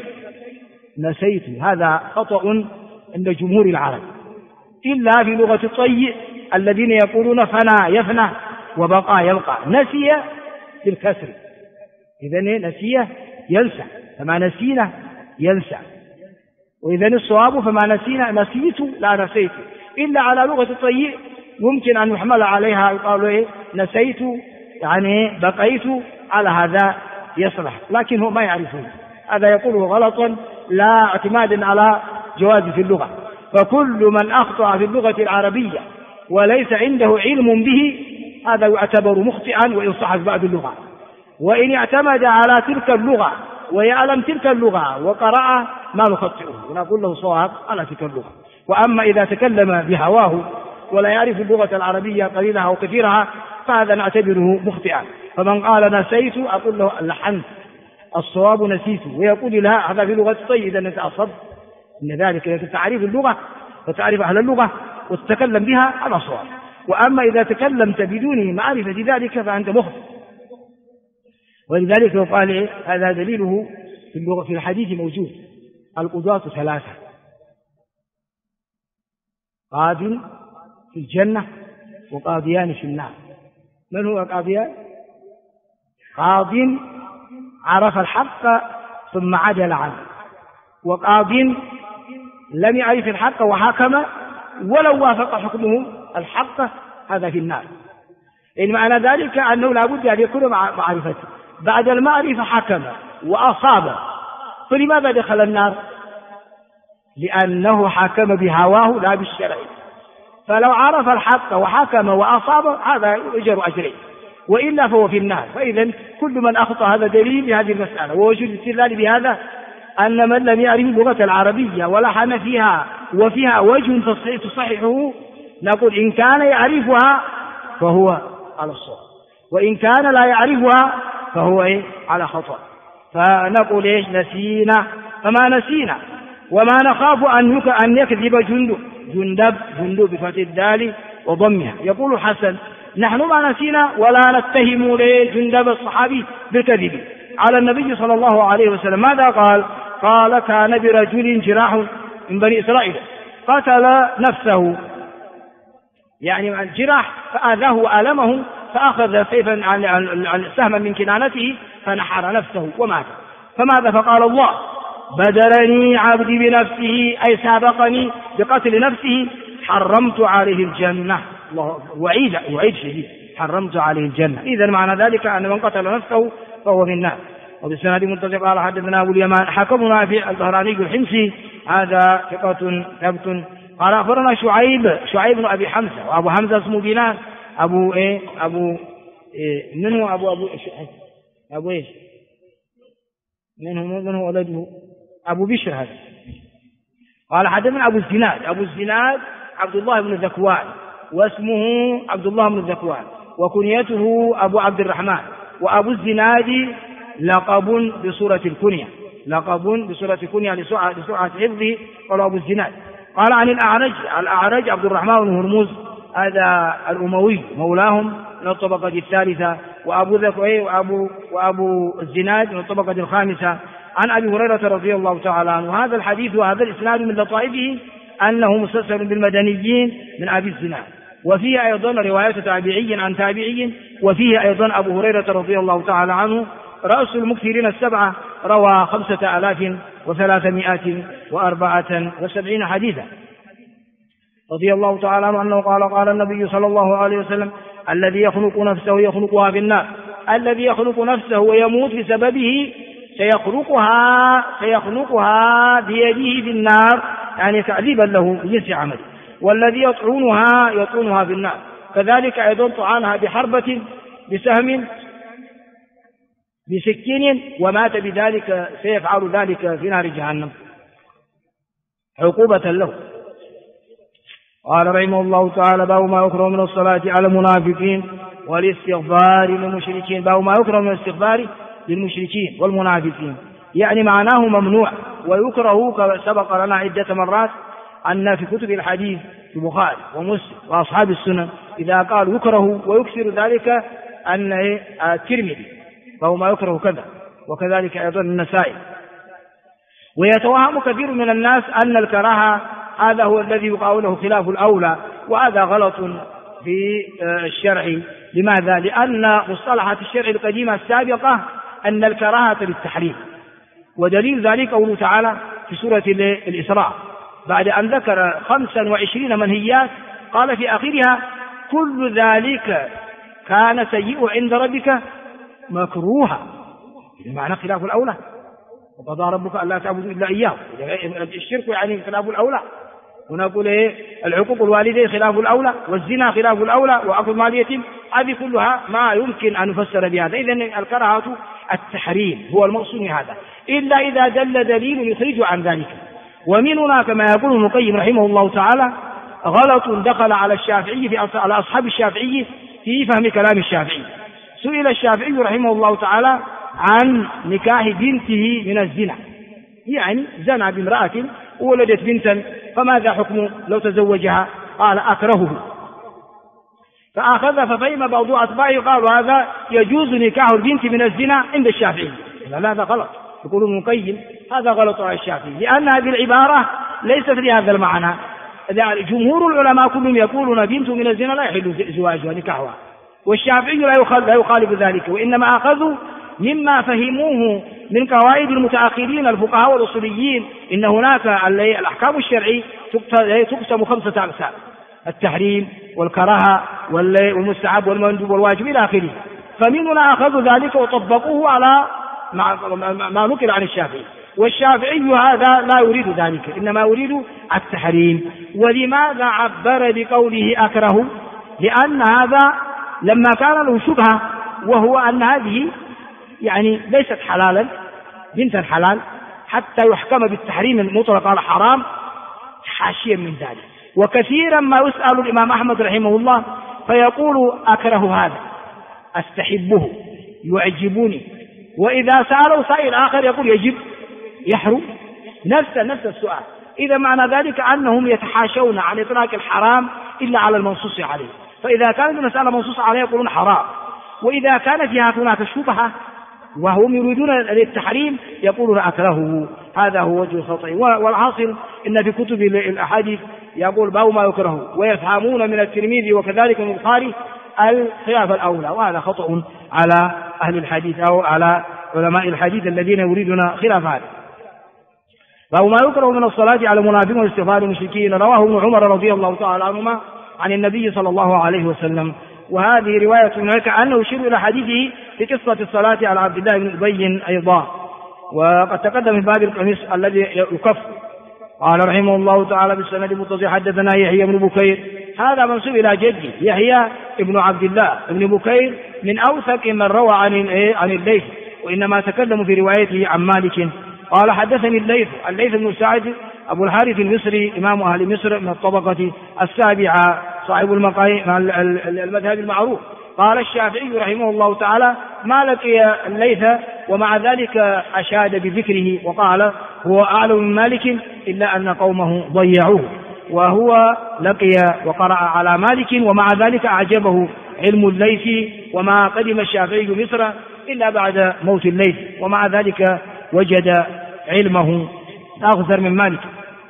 نسيت، هذا خطأ عند جمهور العرب، إلا في لغة الطي الذين يقولون فنى يفنى وبقى يبقى، نسي بالكسر، إذن نسي ينسى، فما نسينا ينسى، وإذن الصواب فما نسينا نسيت لا نسيت، إلا على لغة الطي ممكن أن يحمل عليها يقال نسيت يعني بقيت، على هذا يصلح، لكن هو ما يعرفون، هذا يقوله غلطا لا اعتماد على جواز في اللغة. فكل من أخطأ في اللغة العربية وليس عنده علم به هذا يعتبر مخطئا ويصحح بعض اللغة، وإن اعتمد على تلك اللغة ويعلم تلك اللغة وقرأ ما نخطئه ونقول له صواب على تلك اللغة. وأما إذا تكلم بهواه ولا يعرف اللغة العربية قليلها أو كثيرها فهذا نعتبره مخطئا. فمن قال نسيت أقول له لحنت، الصواب نسيت، ويقول لا هذا في لغة الطي، إذا أنت أصبت، إن ذلك إذا تعرف اللغة وتعرف أهل اللغة وتتكلم بها على صواب. وأما إذا تكلمت بدون معرفة ذلك فأنت مخطئ. ولذلك يقال هذا دليله في اللغة في الحديث موجود، القضاة 3، قاض في الجنة وقاضيان في النار. من هو قاضيان؟ قاض عرف الحق ثم عدل عنه، وقاض لم يعرف الحق وحكم ولو وافق حكمه الحق، هذا في النار. إن معنى ذلك أنه لا بد أن يكون معرفته، بعد المعرفة حكم وأصاب، فلماذا دخل النار؟ لأنه حكم بهواه لا بالشرع. فلو عرف الحق وحكم وأصاب هذا يؤجر أجرين، وإلا فهو في النار. فإذا كل من أخطأ هذا دليل لهذه المسألة. ووجود الاستدلال بهذا أن من لم يعرف اللغة العربية ولحن فيها وفيها وجه تصححه نقول إن كان يعرفها فهو على الصواب، وإن كان لا يعرفها فهو على خطأ. فنقول نسينا، فما نسينا وما نخاف أن يكذب جندب بفتح الدال وضمها. يقول حسن نحن ما نسينا ولا نتهم لجندب الصحابي بالكذب على النبي صلى الله عليه وسلم. ماذا قال؟ قال كان برجل جراح من بني إسرائيل قتل نفسه، يعني عن جراح فآذاه وآلمه فأخذ سيفا عن سهما من كنانته فنحر نفسه ومات. فماذا؟ فقال الله بدلني عبدي بنفسه أي سابقني بقتل نفسه حرمت عليه الجنة. الله وعيد شديد، حرمت عليه الجنة. إذا معنى ذلك أن من قتل نفسه فهو في النار. وبالسند متصل قال حدثنا أبو اليمان حكمنا في البهراني الحمصي هذا ثقة ثبت قال أخبرنا شعيب بن أبي حمزة، وأبو حمزة اسمه بلال أبو من هو أبو إيش من هو ولده أبو بشر هذا. قال حدثنا أبو الزناد عبد الله بن ذكوان واسمه عبد الله بن ذكوان وكنيته أبو عبد الرحمن، وأبو الزناد لقب بصورة الكنية لسرعة حفظه قال أبو الزناد. قال عن الأعرج عبد الرحمن بن هرمز هذا الأموي مولاهم من الطبقة الثالثة، وأبو الزناد من الطبقة الخامسة عن أبي هريرة رضي الله تعالى عنه. هذا الحديث وهذا الإسناد من لطائفه أنه مسلسل بالمدنيين من أبي الزناد، وفيه أيضا رواية تابعي عن تابعي، وفيه أيضا أبو هريرة رضي الله تعالى عنه رأس المكثرين السبعة روى 5374 حديثا رضي الله تعالى عنه أنه قال النبي صلى الله عليه وسلم الذي يخلق نفسه يخلقها في النار، الذي يخلق نفسه ويموت بسببه سيخلقها بيده في النار، يعني تعذيبا له بجنس عمله، والذي يطعنها في النار كذلك أيضا طعنها بحربة بسهم بسكين ومات بذلك سيفعل ذلك في نار جهنم عقوبة له. قال رحمه الله تعالى باب ما يكره من الصلاة على المنافقين والاستغفار للمشركين. باب ما يكره من الاستغفار للمشركين والمنافقين، يعني معناه ممنوع ويكره كما سبق لنا عدة مرات أن في كتب الحديث في البخاري ومسلم وأصحاب السنن إذا قال يكره ويكثر ذلك أن الترمذي فهو ما يكره كذا، وكذلك أيضا النسائي. ويتوهم كثير من الناس أن الكراهة هذا هو الذي يقال له خلاف الأولى، وهذا غلط في الشرع. لماذا؟ لأن مصطلحات الشرع القديمة السابقة أن الكراهة للتحريم، ودليل ذلك قوله تعالى في سورة الإسراء بعد أن ذكر 25 منهيات قال في آخرها كل ذلك كان سيء عند ربك مكروها، بمعنى خلاف الأولى. وقضى ربك ألا تعبدوا إلا إياه، الشرك يعني خلاف الأولى. ونقول العقوق الوالدين خلاف الأولى، والزنا خلاف الأولى، وأكل مال اليتيم، هذه كلها ما يمكن أن نفسر بهذا. إذن الكراهة التحريم هو المقصود من هذا، إلا إذا دل دليل يخرج عن ذلك. ومن هنا كما يقول ابن القيم رحمه الله تعالى غلط دخل على الشافعي على أصحاب الشافعي في فهم كلام الشافعي. سئل الشافعي رحمه الله تعالى عن نكاح بنته من الزنا، يعني زنى بامرأة وولدت بنتا فماذا حكمه لو تزوجها؟ قال أكرهه. فأخذ ففهم بعض أتباعه قالوا هذا يجوز نكاح البنت من الزنا عند الشافعي. لا هذا غلط، يقول ابن القيم هذا غلط على الشافعي، لأن هذه العبارة ليست لهذا المعنى. جمهور العلماء كلهم يقولون بنت من الزنا لا يحل زواجها نكاحها، والشافعي لا يخالف ذلك، وإنما أخذوا مما فهموه من قواعد المتأخرين الفقهاء والأصوليين إن هناك الأحكام الشرعية تقسم 5 أقسام: التحريم والكراهة والمستحب والمندوب والواجب إلى آخره. فمن هنا أخذوا ذلك وطبقوه على ما نقل عن الشافعي، والشافعي هذا لا يريد ذلك، إنما يريد التحريم. ولماذا عبر بقوله أكره؟ لأن هذا لما كان له شبهة وهو أن هذه يعني ليست حلالا بنتا حلال حتى يحكم بالتحريم المطلق على حرام، حاشيا من ذلك. وكثيرا ما يسأل الإمام أحمد رحمه الله فيقول أكره هذا، أستحبه، يعجبني، وإذا سأله سائل آخر يقول يجب، يحرم، نفس السؤال. إذا معنى ذلك أنهم يتحاشون عن إطلاق الحرام إلا على المنصوص عليه. فإذا كانت المسألة منصوص عليها يقولون حرام، وإذا كان فيها هناك شبهة وهم يريدون التحريم يقولون أكرهه. هذا هو وجه الخطأ. والحاصل إن في كتب الأحاديث يقول باب ما يكره، ويفهمون من الترمذي وكذلك من البخاري الخلاف الأولى، وهذا خطأ على أهل الحديث أو على علماء الحديث الذين يريدون خلاف هذا. باب ما يكره من الصلاة على المنافقين واستغفار المشركين، رواه ابن عمر رضي الله تعالى عنهما عن النبي صلى الله عليه وسلم. وهذه رواية هناك أنه يشير إلى حديثه في قصة الصلاة على عبد الله بن أبي أيضا، وقد تقدم في باب القميص الذي يكف. قال رحمه الله تعالى بالسند المتصل حدثنا يحيى بن بكير، هذا منسوب إلى جدي يحيى ابن عبد الله بن بكير من أوثق من روى عن الليث، وإنما تكلم في روايته عن مالك. قال حدثني الليث بن سعد أبو الحارث المصري إمام أهل مصر من الطبقة السابعة صاحب المذهب المعروف. قال الشافعي رحمه الله تعالى ما لقي الليث، ومع ذلك أشاد بذكره وقال هو أعلم من مالك إلا أن قومه ضيعوه، وهو لقي وقرأ على مالك ومع ذلك أعجبه علم الليث، وما قدم الشافعي مصر إلا بعد موت الليث، ومع ذلك وجد علمه أغزر من مالك.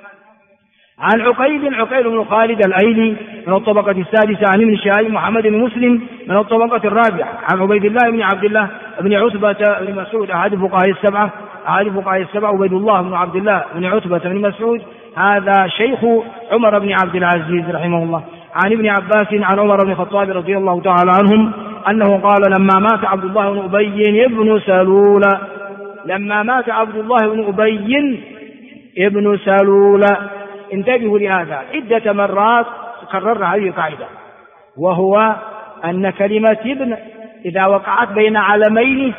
عن عقيل بن خالد الأيلي من الطبقة السادسة، عن ابن شهاب محمد بن مسلم من الطبقة الرابعة، عن عبيد الله بن عبد الله بن عتبة بن مسعود أحد فقهاء السبعة عبيد الله بن عبد الله بن عتبة بن مسعود، هذا شيخ عمر بن عبد العزيز رحمه الله. عن ابن عباس عن عمر بن الخطاب رضي الله تعالى عنهم أنه قال لما مات عبد الله بن أبي ابن سلول، لما مات عبد الله بن أبي ابن سلول، انتبهوا لهذا عدة مرات كرر هذه القاعدة، وهو أن كلمة ابن إذا وقعت بين علمين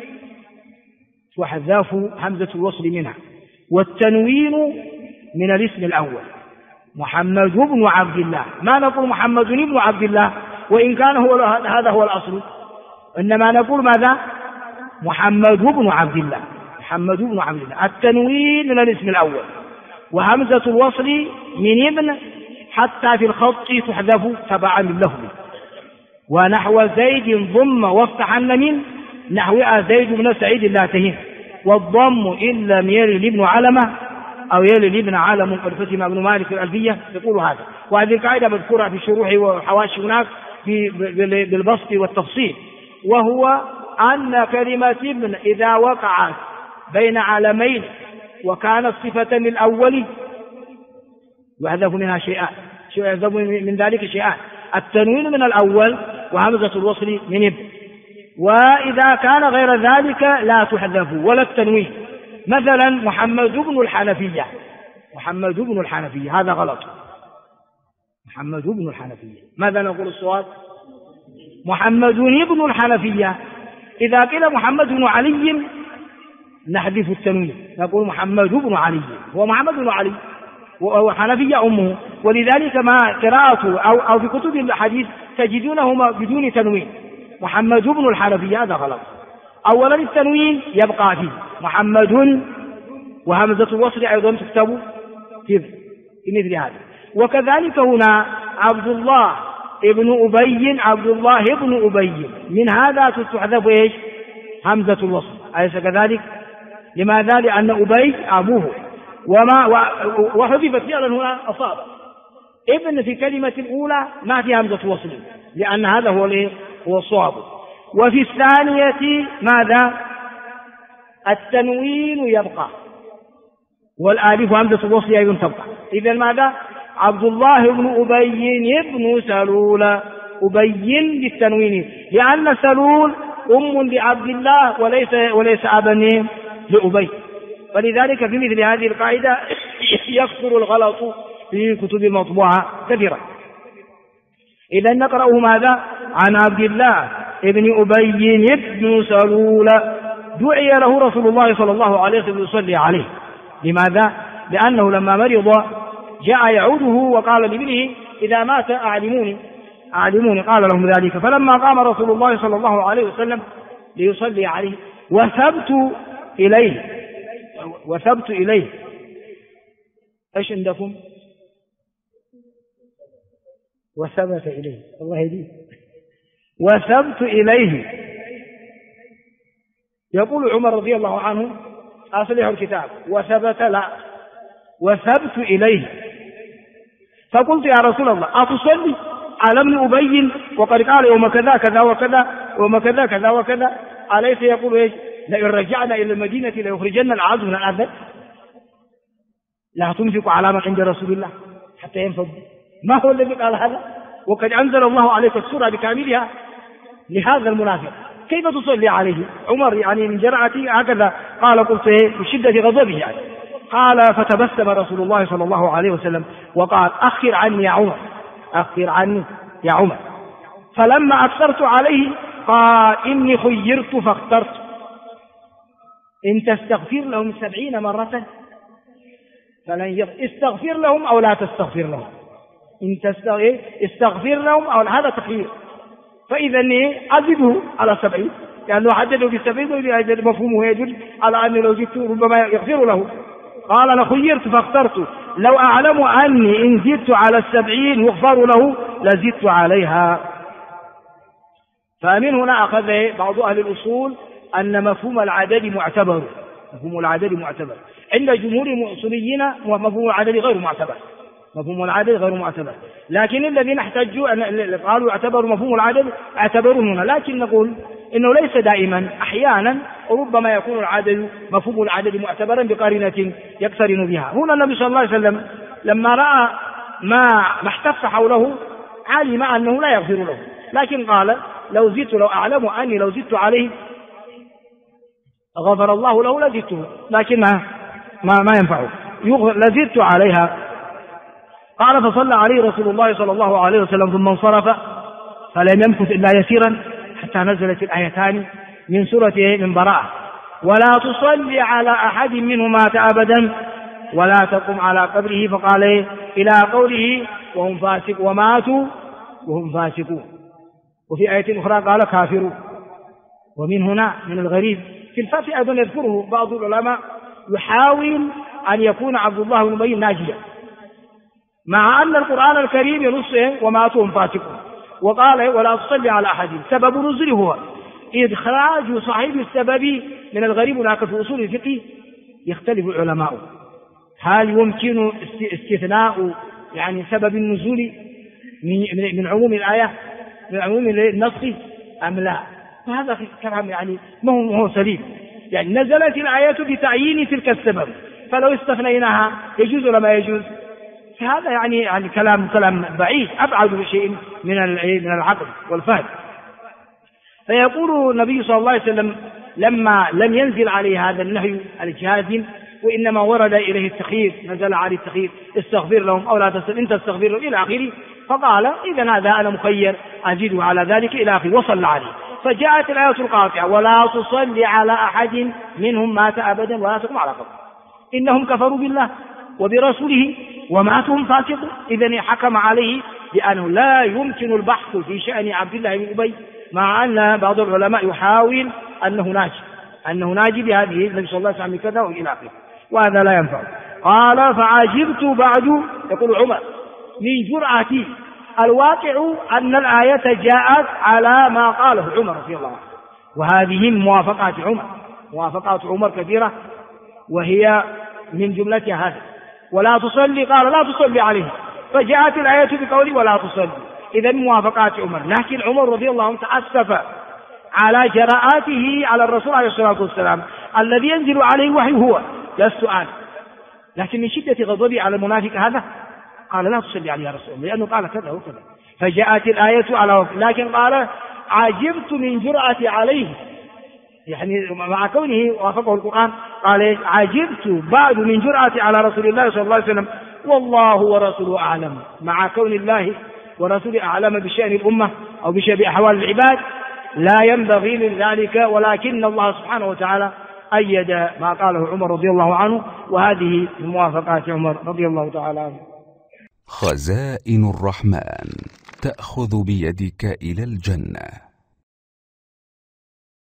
تحذف همزة الوصل منها، والتنوين من الاسم الأول. محمد بن عبد الله، ما نقول محمد بن عبد الله وإن كان هذا هو الأصل، إنما نقول ماذا؟ محمد بن عبد الله، محمد بن عبد الله، التنوين من الاسم الأول، وهمزة الوصل من ابن حتى في الخط تحذف تبعا لللفظ. ونحو زيد ضم وافتحن من نحو زيد بن سعيد لا تهن، والضم إن لم يلل ابن علمة أو يلل ابن علم قد فتم ابن مالك الألفية يقول هذا. وهذه القاعدة مذكورة في الشروح والحواشي هناك بالبسط والتفصيل، وهو أن كلمة ابن إذا وقعت بين علمين وكانت صفة للأول يحذف منها شيئان، يحذف من ذلك شيئان، التنوين من الأول وهمزة الوصل من ابن. وإذا كان غير ذلك لا تحذف ولا التنوين. مثلا محمد بن الحنفية، محمد بن الحنفية هذا غلط، محمد بن الحنفية، ماذا نقول الصواب؟ محمد بن الحنفية. إذا قيل محمد بن علي نحذف التنوين نقول محمد بن علي، هو محمد بن علي وحنفية أمه، ولذلك ما قراءته أو في كتب الحديث تجدونهما بدون تنوين، محمد بن الحنفية، هذا غلط. أولا التنوين يبقى فيه محمد، وهمزة الوصل أيضا تكتب في مثل هذا. وكذلك هنا عبد الله ابن أبي، عبد الله ابن أبي، من هذا تحذف إيش؟ همزة الوصل، أليس كذلك؟ لماذا؟ لأن أبي أبوه، وحذفت فعلا هنا أصاب ابن في كلمة الأولى ما في همزة وصل، لأن هذا هو الصواب. وفي الثانية ماذا؟ التنوين يبقى والآلف همزة الوصل أيضا تبقى. إذا ماذا؟ عبد الله بن أبي ابن سلول، أبي بالتنوين، لأن سلول أم لعبد الله وليس أبا لأبي، ولذلك في مثل هذه القاعدة يكثر الغلط في كتب المطبوعة كثيرا. إذا نقرأه ماذا؟ عن عبد الله ابن أبي ابن سلول دعي له رسول الله صلى الله عليه وسلم يصلي عليه. لماذا؟ لأنه لما مرض جاء يعوده وقال لابنه إذا مات أعلموني، قال لهم ذلك. فلما قام رسول الله صلى الله عليه وسلم ليصلي عليه وثبت إليه إيش عندكم؟ وثبت إليه، الله يهديه، وثبت إليه. يقول عمر رضي الله عنه أصلح الكتاب، وثبت لا، وثبت إليه. فقلت يا رسول الله أتصلي على ابن أبي وقد قال يوم كذا كذا وكذا يوم كذا كذا وكذا، أليس يقول إيش؟ لئن رجعنا إلى المدينة ليخرجن الأعز من الأذل، لا تنفق على من عند رسول الله حتى ينفض. ما هو الذي قال هذا؟ وقد أنزل الله عليك السورة بكاملها لهذا المنافق، كيف تصلي عليه؟ عمر يعني من جرأتي هكذا قال، قلت بشدة غضبه يعني. قال فتبسم رسول الله صلى الله عليه وسلم وقال أخر عني يا عمر، أخر عني يا عمر. فلما أكثرت عليه قال إني خيرت فاخترت، إن تستغفر لهم 70 مرة فلن استغفر لهم أو لا تستغفر لهم، إن استغفر لهم أو هذا تخيير، فإذا أزده على 70 لأنه حدده ب70 مفهومه يدل على أني لو زدت ربما يغفر له. قال أنا خيرت فاخترت، لو أعلم أني إن زدت على 70 يغفر له لزدت عليها. فمن هنا أخذ بعض أهل الأصول أن مفهوم العدد معتبر، مفهوم العدد معتبر عند جمهور المؤصليين، مفهوم العدد غير معتبر، مفهوم العدد غير معتبر. لكن الذين احتجوا قالوا اعتبروا مفهوم العدد اعتبروا هنا، لكن نقول إنه ليس دائما، أحيانا ربما يكون العدد مفهوم العدد معتبرا بقرينة يقترن بها. هنا النبي صلى الله عليه وسلم لما رأى ما احتف حوله علم أنه لا يغفر له، لكن قال لو أعلم أني لو زدت عليه غفر الله له لزدته، لكن ما ينفعه، لزدت عليها. قال فصلى عليه رسول الله صلى الله عليه وسلم ثم انصرف، فلم يمكث إلا يسيرا حتى نزلت الآيتان من سورة من براءة: ولا تصلي على أحد منهم مات أبدا ولا تقم على قبره، فقال إلى قوله وهم فاسق وماتوا وهم فاسقون. وفي آية أخرى قال كافرون. ومن هنا من الغريب في الفتح أيضا يذكره بعض العلماء يحاول أن يكون عبد الله بن أبي ناجيا، مع أن القرآن الكريم ينص وماتوا وهم فاسقون، وقال ولا تصلي على أحد. سبب نزله هو إدخاج صاحب السبب من الغريب. هناك في أصول الفقه يختلف العلماء هل يمكن استثناء يعني سبب النزول من عموم الآية من عموم النص أم لا. فهذا كلام يعني ما هو سليم، يعني نزلت الآية بتعيين تلك السبب، فلو استثنيناها يجوز ولا ما يجوز؟ فهذا يعني كلام بعيد أبعد بشيء من العقل والفهم. فيقول النبي صلى الله عليه وسلم لما لم ينزل عليه هذا النهي الجازم، وإنما ورد إليه التخيير، نزل عليه التخيير استغفر لهم أو لا تستغفر إن تستغفر لهم إلى آخره، فقال إذا هذا أنا مخير أزيده على ذلك إلى آخره، وصلى عليه. فجاءت الآية القاطعة: ولا تصلي على أحد منهم مات أبدا ولا تقم على قبره إنهم كفروا بالله وبرسوله وماتوا هم فاسقون. إذن حكم عليه بأنه لا يمكن البحث في شأن عبد الله بن أبي، مع أن بعض العلماء يحاول أنه ناجي بهذه النبي صلى الله عليه وسلم كذا وإلى آخره، وهذا لا ينفع. قال فعجبت بعد، يقول عمر، من جرأتي. الواقع أن الآية جاءت على ما قاله عمر رضي الله عنه، وهذه موافقات عمر كثيرة، وهي من جملتها هذا: ولا تصلي، قال لا تصلي عليه، فجاءت الآية بقوله ولا تصلي، إذا موافقات عمر. لكن عمر رضي الله عنه تأسف على جراءاته على الرسول عليه الصلاة والسلام الذي ينزل عليه وحي هو، لست أنا. لكن من شدة غضبه على المنافق هذا قال لا تصلي عليه يا رسول الله، لأنه قال كذا وكذا، فجاءت الآية على وقت. لكن قال عجبت من جرأتي عليه، يعني مع كونه وافقه القرآن، قال عجبت بعد من جرأتي على رسول الله صلى الله عليه وسلم والله ورسوله أعلم، مع كون الله ورسوله أعلم بشأن الأمة أو بشأن أحوال العباد لا ينبغي لذلك، ولكن الله سبحانه وتعالى أيد ما قاله عمر رضي الله عنه، وهذه من موافقات عمر رضي الله تعالى عنه. خزائن الرحمن تأخذ بيدك إلى الجنة.